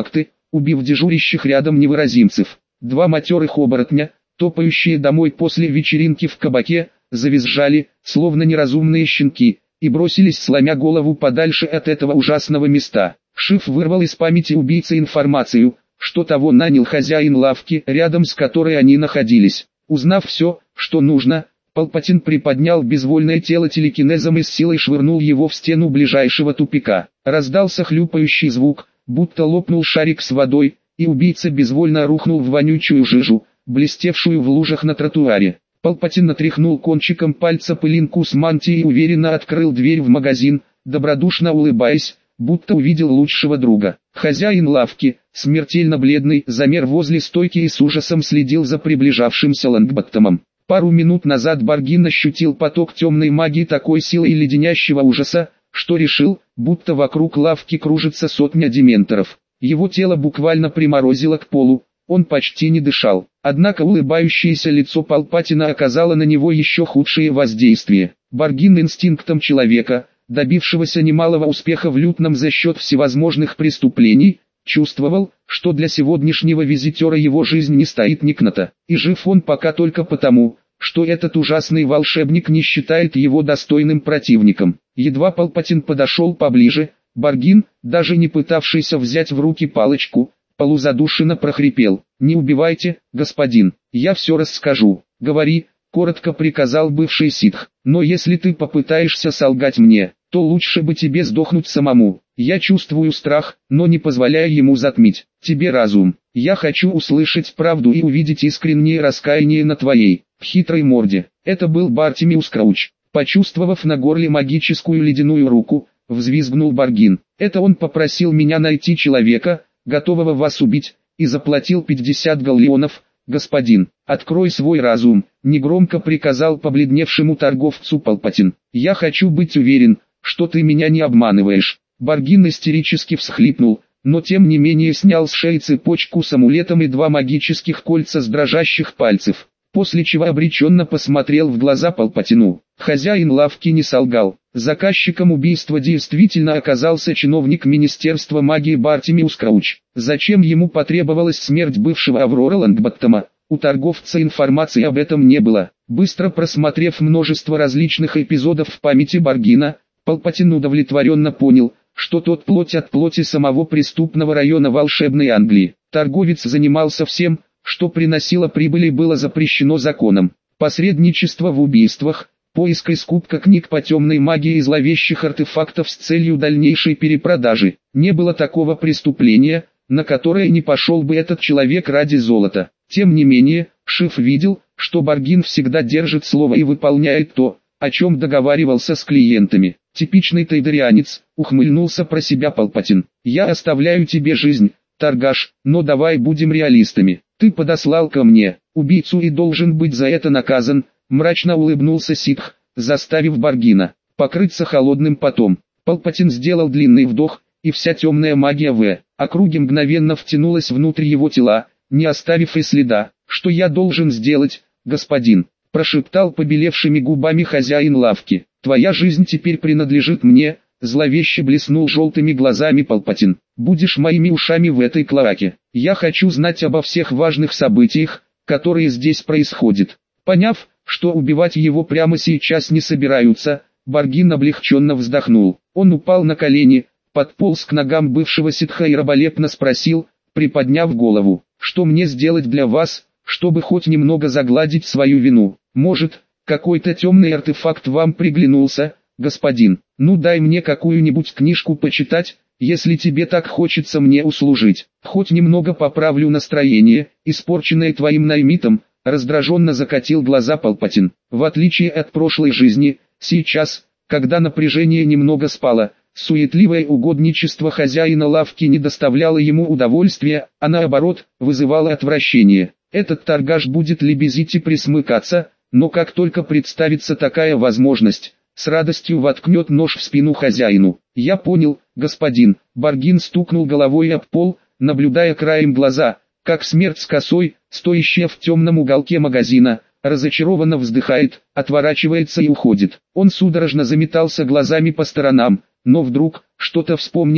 убив дежурящих рядом невыразимцев. Два матерых оборотня, топающие домой после вечеринки в кабаке, завизжали, словно неразумные щенки, и бросились, сломя голову подальше от этого ужасного места. Шиф вырвал из памяти убийцы информацию, что того нанял хозяин лавки, рядом с которой они находились. Узнав все, что нужно, Палпатин приподнял безвольное тело телекинезом и с силой швырнул его в стену ближайшего тупика. Раздался хлюпающий звук, будто лопнул шарик с водой, и убийца безвольно рухнул в вонючую жижу, блестевшую в лужах на тротуаре. Палпатин отряхнул кончиком пальца пылинку с мантии и уверенно открыл дверь в магазин, добродушно улыбаясь, будто увидел лучшего друга. Хозяин лавки, смертельно бледный, замер возле стойки и с ужасом следил за приближавшимся Лонгботтомом. Пару минут назад Баргин ощутил поток темной магии такой силы и леденящего ужаса, что решил, будто вокруг лавки кружится сотня дементоров. Его тело буквально приморозило к полу, он почти не дышал. Однако улыбающееся лицо Палпатина оказало на него еще худшее воздействие. Баргин инстинктом человека, добившегося немалого успеха в лютном за счет всевозможных преступлений, чувствовал, что для сегодняшнего визитера его жизнь не стоит ни кната, и жив он пока только потому, что этот ужасный волшебник не считает его достойным противником. Едва Палпатин подошел поближе, Баргин, даже не пытавшийся взять в руки палочку, полузадушенно прохрипел: «Не убивайте, господин, я все расскажу». «Говори», — коротко приказал бывший ситх, «но если ты попытаешься солгать мне, то лучше бы тебе сдохнуть самому. Я чувствую страх, но не позволяю ему затмить тебе разум. Я хочу услышать правду и увидеть искреннее раскаяние на твоей хитрой морде». Это был Бартимиус Крауч. Почувствовав на горле магическую ледяную руку, взвизгнул Баргин. «Это он попросил меня найти человека, готового вас убить, и заплатил пятьдесят галлеонов. Господин, открой свой разум», — негромко приказал побледневшему торговцу Палпатин. «Я хочу быть уверен, что ты меня не обманываешь». Баргин истерически всхлипнул, но тем не менее снял с шеи цепочку с амулетом и два магических кольца с дрожащих пальцев, после чего обреченно посмотрел в глаза Палпатину. Хозяин лавки не солгал. Заказчиком убийства действительно оказался чиновник Министерства магии Бартимиус Крауч. Зачем ему потребовалась смерть бывшего Аврора Лонгботтома? У торговца информации об этом не было. Быстро просмотрев множество различных эпизодов в памяти Баргина, Палпатин удовлетворенно понял, что тот плоть от плоти самого преступного района волшебной Англии. Торговец занимался всем, что приносило прибыль и было запрещено законом. Посредничество в убийствах, поиск и скупка книг по темной магии и зловещих артефактов с целью дальнейшей перепродажи. Не было такого преступления, на которое не пошел бы этот человек ради золота. Тем не менее, Шиф видел, что Баргин всегда держит слово и выполняет то, о чем договаривался с клиентами. «Типичный тайдерианец», — ухмыльнулся про себя Палпатин. «Я оставляю тебе жизнь, торгаш, но давай будем реалистами. Ты подослал ко мне убийцу и должен быть за это наказан», — мрачно улыбнулся ситх, заставив Баргина покрыться холодным потом. Палпатин сделал длинный вдох, и вся темная магия в округе мгновенно втянулась внутрь его тела, не оставив и следа. «Что я должен сделать, господин?» — прошептал побелевшими губами хозяин лавки. «Твоя жизнь теперь принадлежит мне», — зловеще блеснул желтыми глазами Палпатин. «Будешь моими ушами в этой клоаке. Я хочу знать обо всех важных событиях, которые здесь происходят». Поняв, что убивать его прямо сейчас не собираются, Баргин облегченно вздохнул. Он упал на колени, подполз к ногам бывшего ситха и раболепно спросил, приподняв голову: «Что мне сделать для вас, чтобы хоть немного загладить свою вину? Может, какой-то темный артефакт вам приглянулся, господин? Ну дай мне какую-нибудь книжку почитать, если тебе так хочется мне услужить. Хоть немного поправлю настроение, испорченное твоим наймитом». Раздраженно закатил глаза Палпатин. В отличие от прошлой жизни, сейчас, когда напряжение немного спало, суетливое угодничество хозяина лавки не доставляло ему удовольствия, а наоборот, вызывало отвращение. Этот торгаш будет лебезить и присмыкаться, но как только представится такая возможность, с радостью воткнет нож в спину хозяину. «Я понял, господин», — Баргин стукнул головой об пол, наблюдая краем глаза, как смерть с косой, стоящая в темном уголке магазина, разочарованно вздыхает, отворачивается и уходит. Он судорожно заметался глазами по сторонам, но вдруг, что-то вспомнив,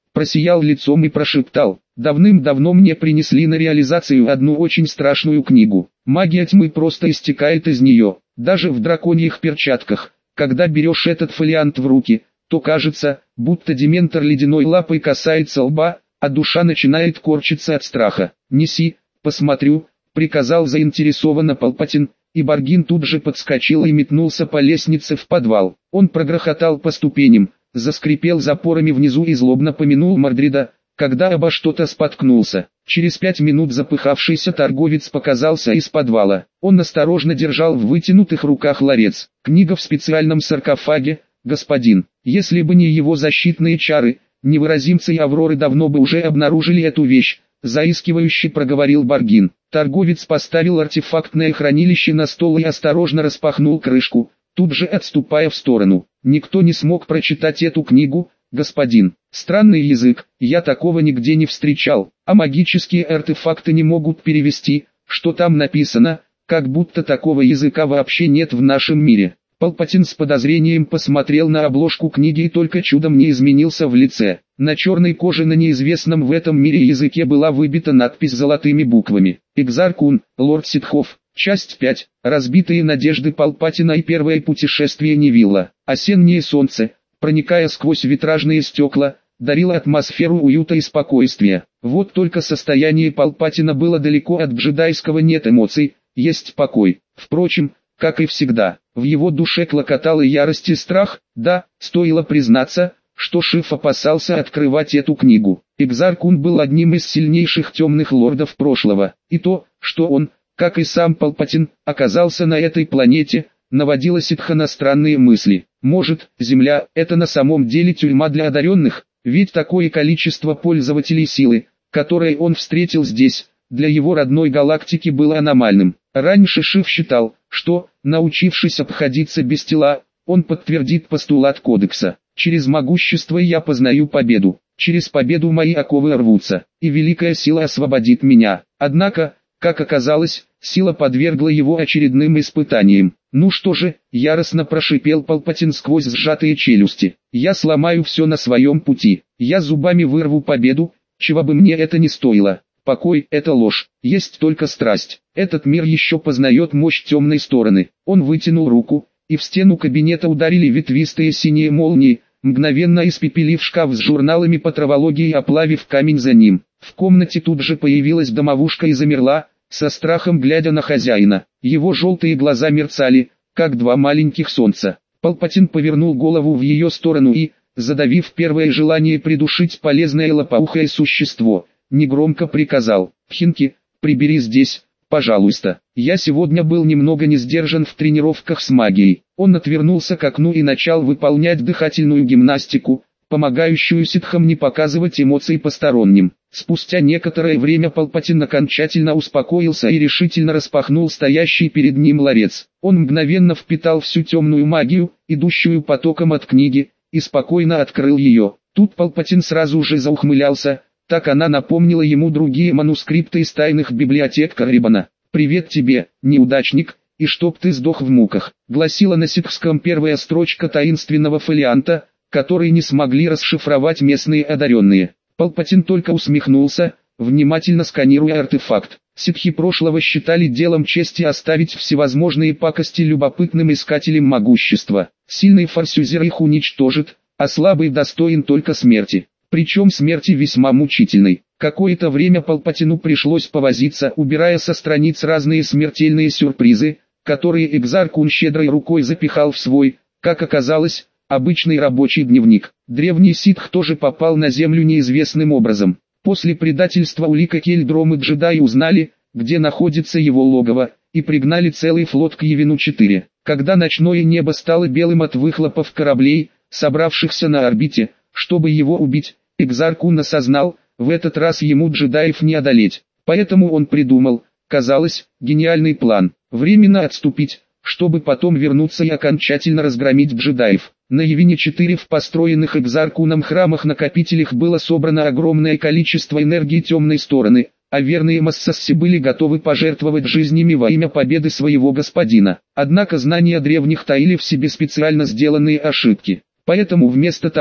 просиял лицом и прошептал: «Давным-давно мне принесли на реализацию одну очень страшную книгу. Магия тьмы просто истекает из нее, даже в драконьих перчатках. Когда берешь этот фолиант в руки, то кажется, будто дементор ледяной лапой касается лба, а душа начинает корчиться от страха. Неси, посмотрю», — приказал заинтересованно Палпатин, и Баргин тут же подскочил и метнулся по лестнице в подвал. Он прогрохотал по ступеням, заскрипел запорами внизу и злобно помянул Мордрида, когда обо что-то споткнулся. Через пять минут запыхавшийся торговец показался из подвала. Он осторожно держал в вытянутых руках ларец. «Книга в специальном саркофаге, господин. Если бы не его защитные чары, невыразимцы и Авроры давно бы уже обнаружили эту вещь», — заискивающе проговорил Баргин. Торговец поставил артефактное хранилище на стол и осторожно распахнул крышку, тут же отступая в сторону. «Никто не смог прочитать эту книгу, господин. Странный язык, я такого нигде не встречал, а магические артефакты не могут перевести, что там написано, как будто такого языка вообще нет в нашем мире». Палпатин с подозрением посмотрел на обложку книги и только чудом не изменился в лице. На черной коже на неизвестном в этом мире языке была выбита надпись золотыми буквами: «Экзар Кун, лорд ситхов, часть пять, разбитые надежды Палпатина и первое путешествие Невилла». Осеннее солнце, проникая сквозь витражные стекла, дарило атмосферу уюта и спокойствия. Вот только состояние Палпатина было далеко от джедайского «нет эмоций, есть покой». Впрочем, как и всегда, в его душе клокотала ярость и страх. Да, стоило признаться, что Шиф опасался открывать эту книгу. Экзар Кун был одним из сильнейших темных лордов прошлого, и то, что он, как и сам Палпатин, оказался на этой планете, наводило ситха на странные мысли. Может, Земля — это на самом деле тюрьма для одаренных, ведь такое количество пользователей силы, которые он встретил здесь, для его родной галактики было аномальным. Раньше Шиф считал, что, научившись обходиться без тела, он подтвердит постулат кодекса: «Через могущество я познаю победу, через победу мои оковы рвутся, и великая сила освободит меня». Однако, как оказалось, сила подвергла его очередным испытаниям. «Ну что же», — яростно прошипел Палпатин сквозь сжатые челюсти, — «я сломаю все на своем пути, я зубами вырву победу, чего бы мне это ни стоило». Покой — это ложь, есть только страсть. Этот мир еще познает мощь темной стороны. Он вытянул руку, и в стену кабинета ударили ветвистые синие молнии, мгновенно испепелив шкаф с журналами по травологии и оплавив камень за ним. В комнате тут же появилась домовушка и замерла, со страхом глядя на хозяина. Его желтые глаза мерцали, как два маленьких солнца. Палпатин повернул голову в ее сторону и, задавив первое желание придушить полезное лопоухое существо, негромко приказал: «Пхинки, прибери здесь, пожалуйста». Я сегодня был немного не сдержан в тренировках с магией. Он отвернулся к окну и начал выполнять дыхательную гимнастику, помогающую ситхам не показывать эмоций посторонним. Спустя некоторое время Палпатин окончательно успокоился и решительно распахнул стоящий перед ним ларец. Он мгновенно впитал всю темную магию, идущую потоком от книги, и спокойно открыл ее. Тут Палпатин сразу же заухмылялся, так она напомнила ему другие манускрипты из тайных библиотек Каррибана. «Привет тебе, неудачник, и чтоб ты сдох в муках», гласила на ситхском первая строчка таинственного фолианта, который не смогли расшифровать местные одаренные. Палпатин только усмехнулся, внимательно сканируя артефакт. Ситхи прошлого считали делом чести оставить всевозможные пакости любопытным искателям могущества. Сильный форсюзер их уничтожит, а слабый достоин только смерти. Причем смерти весьма мучительной. Какое-то время Палпатину пришлось повозиться, убирая со страниц разные смертельные сюрпризы, которые Экзар Кун щедрой рукой запихал в свой, как оказалось, обычный рабочий дневник. Древний ситх тоже попал на землю неизвестным образом. После предательства Улика Кельдром и джедаи узнали, где находится его логово, и пригнали целый флот к Явину четыре. Когда ночное небо стало белым от выхлопов кораблей, собравшихся на орбите, чтобы его убить, Экзар Кун осознал, в этот раз ему джедаев не одолеть. Поэтому он придумал, казалось, гениальный план: временно отступить, чтобы потом вернуться и окончательно разгромить джедаев. На Явине четыре в построенных Экзар Куном храмах-накопителях было собрано огромное количество энергии темной стороны, а верные массасси были готовы пожертвовать жизнями во имя победы своего господина. Однако знания древних таили в себе специально сделанные ошибки. Поэтому вместо того,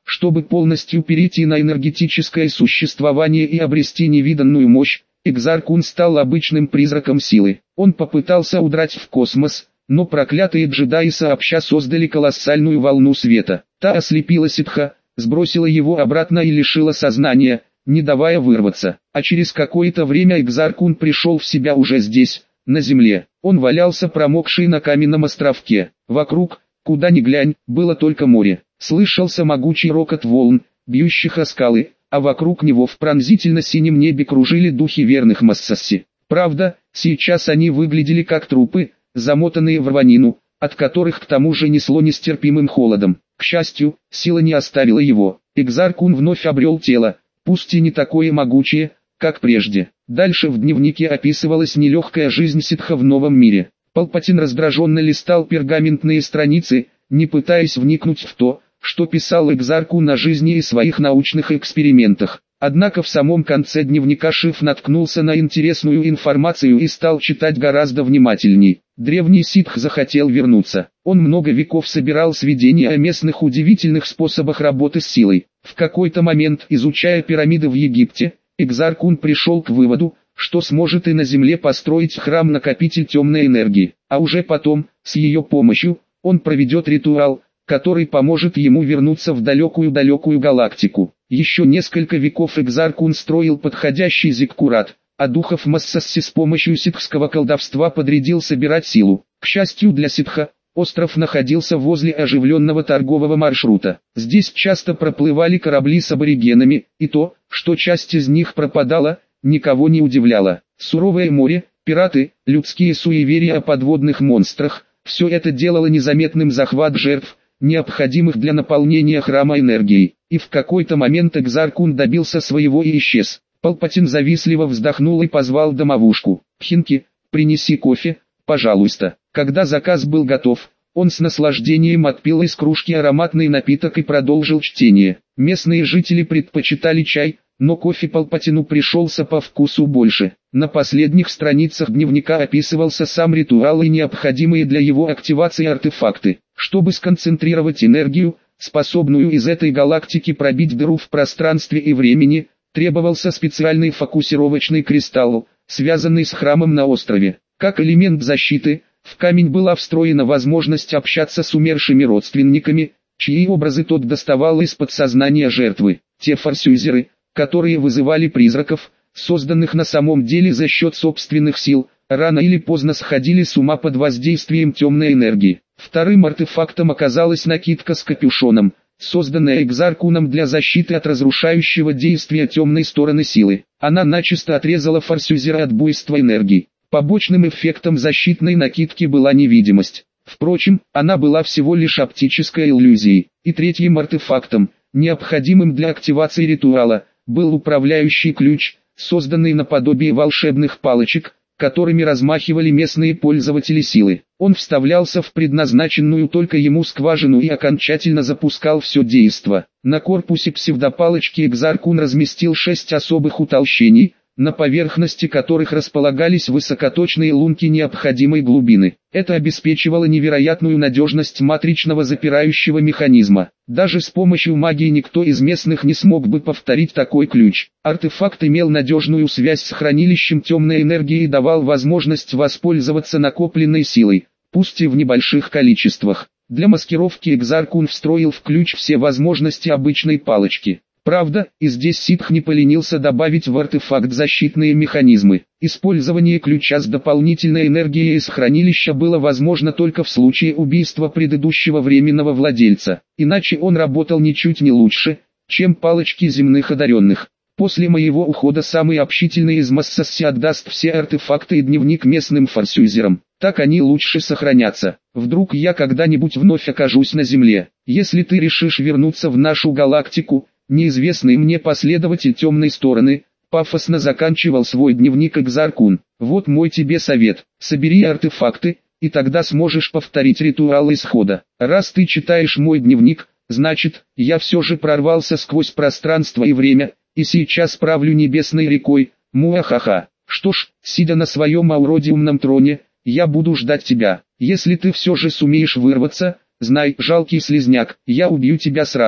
Чтобы полностью перейти на энергетическое существование и обрести невиданную мощь, Экзар-кун стал обычным призраком силы. Он попытался удрать в космос, но проклятые джедаи сообща создали колоссальную волну света. Та ослепила ситха, сбросила его обратно и лишила сознания, не давая вырваться. А через какое-то время Экзар-кун пришел в себя уже здесь, на земле. Он валялся промокший на каменном островке. Вокруг, куда ни глянь, было только море. Слышался могучий рокот волн, бьющих о скалы, а вокруг него в пронзительно-синем небе кружили духи верных Массасси. Правда, сейчас они выглядели как трупы, замотанные в рванину, от которых к тому же несло нестерпимым холодом. К счастью, сила не оставила его. Экзар-кун вновь обрел тело, пусть и не такое могучее, как прежде. Дальше в дневнике описывалась нелегкая жизнь ситха в новом мире. Палпатин раздраженно листал пергаментные страницы, не пытаясь вникнуть в то, что писал Экзар-кун о жизни и своих научных экспериментах. Однако в самом конце дневника Шиф наткнулся на интересную информацию и стал читать гораздо внимательней. Древний ситх захотел вернуться. Он много веков собирал сведения о местных удивительных способах работы с силой. В какой-то момент, изучая пирамиды в Египте, Экзар-кун пришел к выводу, что сможет и на Земле построить храм-накопитель темной энергии, а уже потом, с ее помощью, он проведет ритуал, который поможет ему вернуться в далекую-далекую галактику. Еще несколько веков Экзар-кун строил подходящий зиккурат, а духов Массасси с помощью ситхского колдовства подрядил собирать силу. К счастью для ситха, остров находился возле оживленного торгового маршрута. Здесь часто проплывали корабли с аборигенами, и то, что часть из них пропадала, никого не удивляло. Суровое море, пираты, людские суеверия о подводных монстрах – все это делало незаметным захват жертв, необходимых для наполнения храма энергией. И в какой-то момент Экзар-кун добился своего и исчез. Палпатин завистливо вздохнул и позвал домовушку. «Хинки, принеси кофе, пожалуйста». Когда заказ был готов, он с наслаждением отпил из кружки ароматный напиток и продолжил чтение. Местные жители предпочитали чай, но кофе Палпатину пришелся по вкусу больше. На последних страницах дневника описывался сам ритуал и необходимые для его активации артефакты. Чтобы сконцентрировать энергию, способную из этой галактики пробить дыру в пространстве и времени, требовался специальный фокусировочный кристалл, связанный с храмом на острове. Как элемент защиты, в камень была встроена возможность общаться с умершими родственниками, чьи образы тот доставал из подсознания жертвы. Те форсюзеры, которые вызывали призраков, созданных на самом деле за счет собственных сил, рано или поздно сходили с ума под воздействием темной энергии. Вторым артефактом оказалась накидка с капюшоном, созданная Экзар-куном для защиты от разрушающего действия темной стороны силы. Она начисто отрезала форсюзера от буйства энергии. Побочным эффектом защитной накидки была невидимость. Впрочем, она была всего лишь оптической иллюзией. И третьим артефактом, необходимым для активации ритуала, был управляющий ключ, созданный наподобие волшебных палочек, которыми размахивали местные пользователи силы. Он вставлялся в предназначенную только ему скважину и окончательно запускал все действо. На корпусе псевдопалочки Экзар-кун разместил шесть особых утолщений, на поверхности которых располагались высокоточные лунки необходимой глубины. Это обеспечивало невероятную надежность матричного запирающего механизма. Даже с помощью магии никто из местных не смог бы повторить такой ключ. Артефакт имел надежную связь с хранилищем темной энергии и давал возможность воспользоваться накопленной силой, пусть и в небольших количествах. Для маскировки Экзар-кун встроил в ключ все возможности обычной палочки. Правда, и здесь ситх не поленился добавить в артефакт защитные механизмы. Использование ключа с дополнительной энергией из хранилища было возможно только в случае убийства предыдущего временного владельца. Иначе он работал ничуть не лучше, чем палочки земных одаренных. После моего ухода самый общительный из Массасси отдаст все артефакты и дневник местным форсюзерам. Так они лучше сохранятся. Вдруг я когда-нибудь вновь окажусь на Земле. Если ты решишь вернуться в нашу галактику, неизвестный мне последователь темной стороны, пафосно заканчивал свой дневник Экзар-кун. Вот мой тебе совет. Собери артефакты, и тогда сможешь повторить ритуал исхода. Раз ты читаешь мой дневник, значит, я все же прорвался сквозь пространство и время, и сейчас правлю небесной рекой, муахаха. Что ж, сидя на своем ауродиумном троне, я буду ждать тебя. Если ты все же сумеешь вырваться, знай, жалкий слизняк, я убью тебя сразу,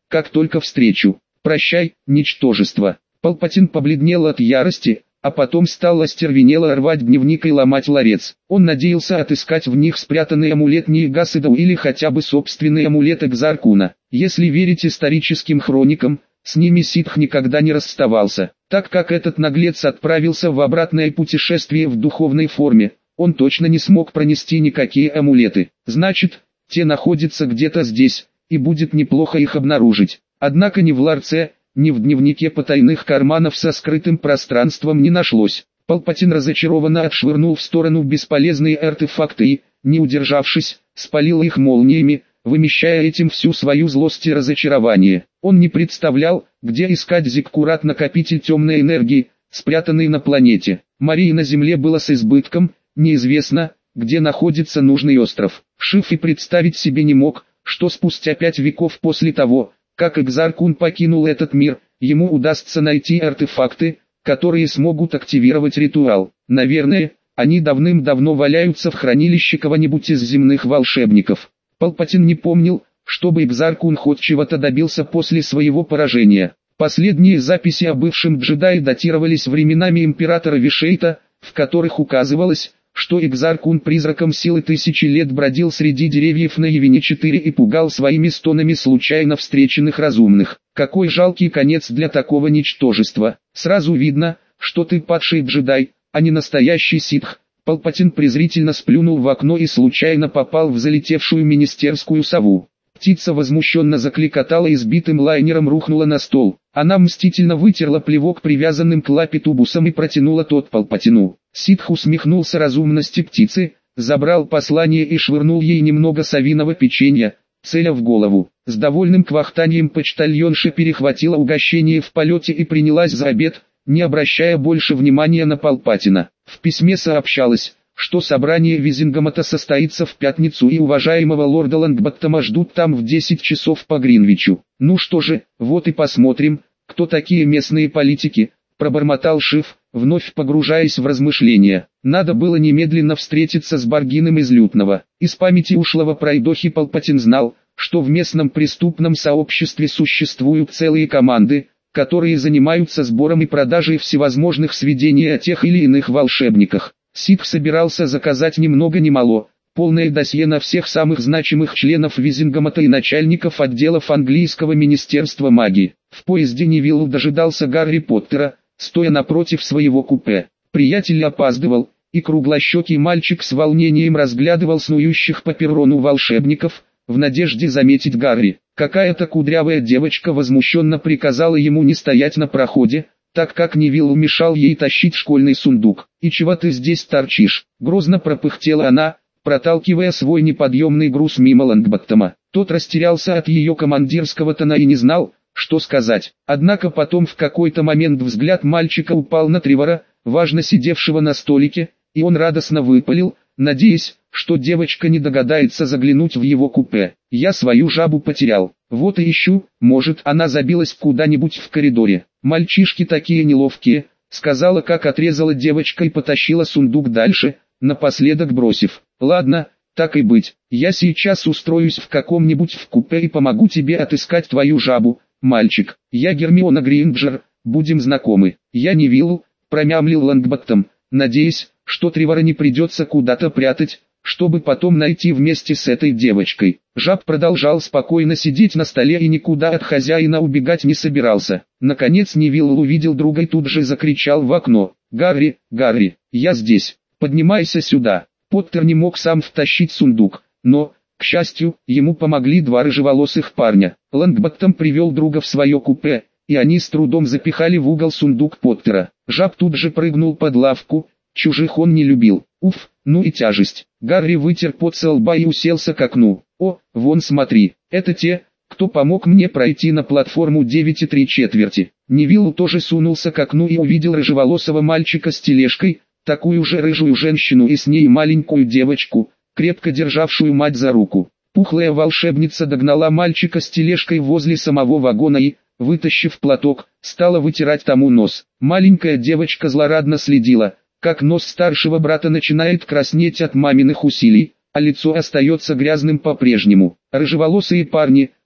как только встречу. Прощай, ничтожество. Палпатин побледнел от ярости, а потом стал остервенело рвать дневник и ломать ларец. Он надеялся отыскать в них спрятанный амулет Ниигасыдау или хотя бы собственный амулет Экзаркуна. Если верить историческим хроникам, с ними ситх никогда не расставался. Так как этот наглец отправился в обратное путешествие в духовной форме, он точно не смог пронести никакие амулеты. Значит, те находятся где-то здесь, и будет неплохо их обнаружить. Однако ни в ларце, ни в дневнике потайных карманов со скрытым пространством не нашлось. Палпатин разочарованно отшвырнул в сторону бесполезные артефакты и, не удержавшись, спалил их молниями, вымещая этим всю свою злость и разочарование. Он не представлял, где искать зиккурат-накопитель темной энергии, спрятанный на планете. Марии на Земле было с избытком, неизвестно, где находится нужный остров. Шиф и представить себе не мог, что спустя пять веков после того, как Экзаркун покинул этот мир, ему удастся найти артефакты, которые смогут активировать ритуал. Наверное, они давным-давно валяются в хранилище кого-нибудь из земных волшебников. Палпатин не помнил, чтобы Экзаркун хоть чего-то добился после своего поражения. Последние записи о бывшем джедае датировались временами императора Вишейта, в которых указывалось, что Экзаркун призраком силы тысячи лет бродил среди деревьев на Явине четыре и пугал своими стонами случайно встреченных разумных. Какой жалкий конец для такого ничтожества. Сразу видно, что ты падший джедай, а не настоящий ситх. Палпатин презрительно сплюнул в окно и случайно попал в залетевшую министерскую сову. Птица возмущенно закликотала и сбитым лайнером рухнула на стол. Она мстительно вытерла плевок привязанным к лапе тубусом и протянула тот Палпатину. Ситх усмехнулся разумности птицы, забрал послание и швырнул ей немного совиного печенья, целя в голову. С довольным квахтанием почтальонша перехватила угощение в полете и принялась за обед, не обращая больше внимания на Палпатина. В письме сообщалось, что собрание Визингамата состоится в пятницу и уважаемого лорда Лонгботтома ждут там в десять часов по Гринвичу. Ну что же, вот и посмотрим, кто такие местные политики, пробормотал Шиф, вновь погружаясь в размышления. Надо было немедленно встретиться с Баргиным из Лютного. Из памяти ушлого пройдохи Палпатин знал, что в местном преступном сообществе существуют целые команды, которые занимаются сбором и продажей всевозможных сведений о тех или иных волшебниках. Ситх собирался заказать ни много ни мало, полное досье на всех самых значимых членов Визингамата и начальников отделов английского министерства магии. В поезде Невиллу дожидался Гарри Поттера, стоя напротив своего купе. Приятель опаздывал, и круглощекий мальчик с волнением разглядывал снующих по перрону волшебников, в надежде заметить Гарри. Какая-то кудрявая девочка возмущенно приказала ему не стоять на проходе, так как Невилл мешал ей тащить школьный сундук. «И чего ты здесь торчишь?» — грозно пропыхтела она, проталкивая свой неподъемный груз мимо Лонгботтома. Тот растерялся от ее командирского тона и не знал, что сказать. Однако потом в какой-то момент взгляд мальчика упал на Тревора, важно сидевшего на столике, и он радостно выпалил, надеясь, что девочка не догадается заглянуть в его купе. «Я свою жабу потерял. Вот и ищу, может, она забилась куда-нибудь в коридоре». «Мальчишки такие неловкие», — сказала, как отрезала девочка и потащила сундук дальше, напоследок бросив: «Ладно, так и быть, я сейчас устроюсь в каком-нибудь в купе и помогу тебе отыскать твою жабу, мальчик. Я Гермиона Грейнджер, будем знакомы». «Я Невилл», — промямлил Лонгботтом, надеясь, что Тревора не придется куда-то прятать, чтобы потом найти вместе с этой девочкой. Жаб продолжал спокойно сидеть на столе и никуда от хозяина убегать не собирался. Наконец Невилл увидел друга и тут же закричал в окно: «Гарри, Гарри, я здесь, поднимайся сюда». Поттер не мог сам втащить сундук, но, к счастью, ему помогли два рыжеволосых парня. Лонгботтом привел друга в свое купе, и они с трудом запихали в угол сундук Поттера. Жаб тут же прыгнул под лавку, чужих он не любил. Уф, ну и тяжесть. Гарри вытер пот со лба и уселся к окну. «О, вон смотри, это те, кто помог мне пройти на платформу девять и три четверти». Невилл тоже сунулся к окну и увидел рыжеволосого мальчика с тележкой, такую же рыжую женщину и с ней маленькую девочку, крепко державшую мать за руку. Пухлая волшебница догнала мальчика с тележкой возле самого вагона и, вытащив платок, стала вытирать тому нос. Маленькая девочка злорадно следила, как нос старшего брата начинает краснеть от маминых усилий, а лицо остается грязным по-прежнему. Рыжеволосые парни,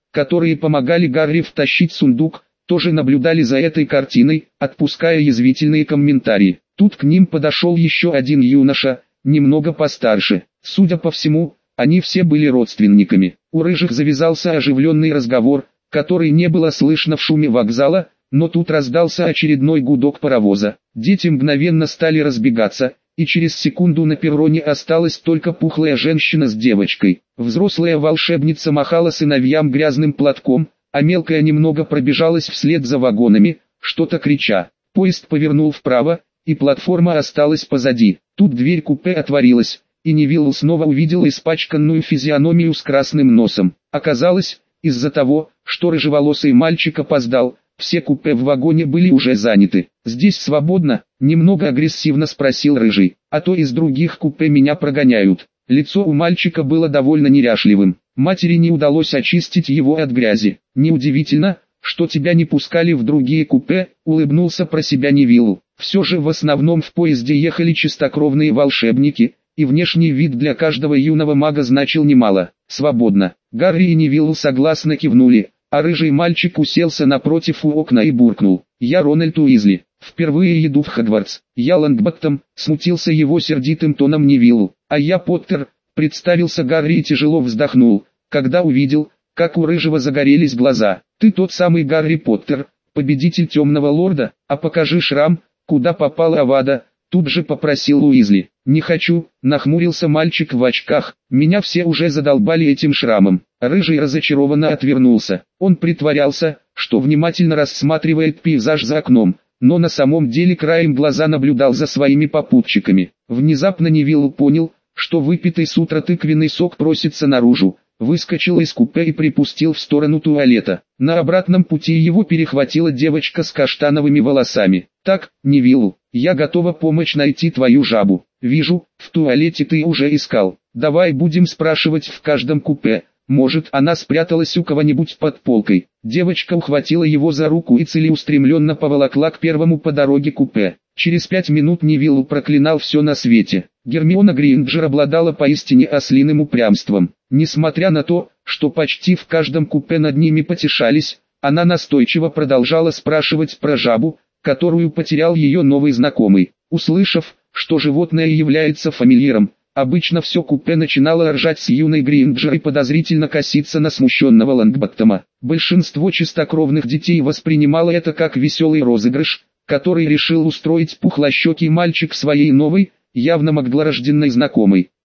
которые помогали Гарри втащить сундук, тоже наблюдали за этой картиной, отпуская язвительные комментарии. Тут к ним подошел еще один юноша, немного постарше. Судя по всему, они все были родственниками. У рыжих завязался оживленный разговор, который не было слышно в шуме вокзала, но тут раздался очередной гудок паровоза. Дети мгновенно стали разбегаться, и через секунду на перроне осталась только пухлая женщина с девочкой. Взрослая волшебница махала сыновьям грязным платком, а мелкая немного пробежалась вслед за вагонами, что-то крича. Поезд повернул вправо, и платформа осталась позади. Тут дверь купе отворилась, и Невилл снова увидел испачканную физиономию с красным носом. Оказалось, из-за того, что рыжеволосый мальчик опоздал, все купе в вагоне были уже заняты. «Здесь свободно?» – немного агрессивно спросил Рыжий. «А то из других купе меня прогоняют». Лицо у мальчика было довольно неряшливым. Матери не удалось очистить его от грязи. «Неудивительно, что тебя не пускали в другие купе», – улыбнулся про себя Невиллу. Все же в основном в поезде ехали чистокровные волшебники, и внешний вид для каждого юного мага значил немало. «Свободно». Гарри и Невилл согласно кивнули, а рыжий мальчик уселся напротив у окна и буркнул: «Я Рональд Уизли, впервые еду в Хогвартс». «Я Лонгботтом», смутился его сердитым тоном Невиллу. «А я Поттер», представился Гарри и тяжело вздохнул, когда увидел, как у рыжего загорелись глаза. «Ты тот самый Гарри Поттер, победитель Темного Лорда? А покажи шрам, куда попала Авада», тут же попросил Уизли. «Не хочу», нахмурился мальчик в очках, «меня все уже задолбали этим шрамом». Рыжий разочарованно отвернулся. Он притворялся, что внимательно рассматривает пейзаж за окном, но на самом деле краем глаза наблюдал за своими попутчиками. Внезапно Невилл понял, что выпитый с утра тыквенный сок просится наружу, выскочил из купе и припустил в сторону туалета. На обратном пути его перехватила девочка с каштановыми волосами. «Так, Невилл, я готова помочь найти твою жабу. Вижу, в туалете ты уже искал. Давай будем спрашивать в каждом купе. Может, она спряталась у кого-нибудь под полкой». Девочка ухватила его за руку и целеустремленно поволокла к первому по дороге купе. Через пять минут Невилл проклинал все на свете. Гермиона Грейнджер обладала поистине ослиным упрямством. Несмотря на то, что почти в каждом купе над ними потешались, она настойчиво продолжала спрашивать про жабу, которую потерял ее новый знакомый. Услышав, что животное является фамильяром, обычно все купе начинало ржать с юной Грейнджер и подозрительно коситься на смущенного Лонгботтома. Большинство чистокровных детей воспринимало это как веселый розыгрыш, который решил устроить пухлощекий мальчик своей новой, явно маглорожденной знакомой.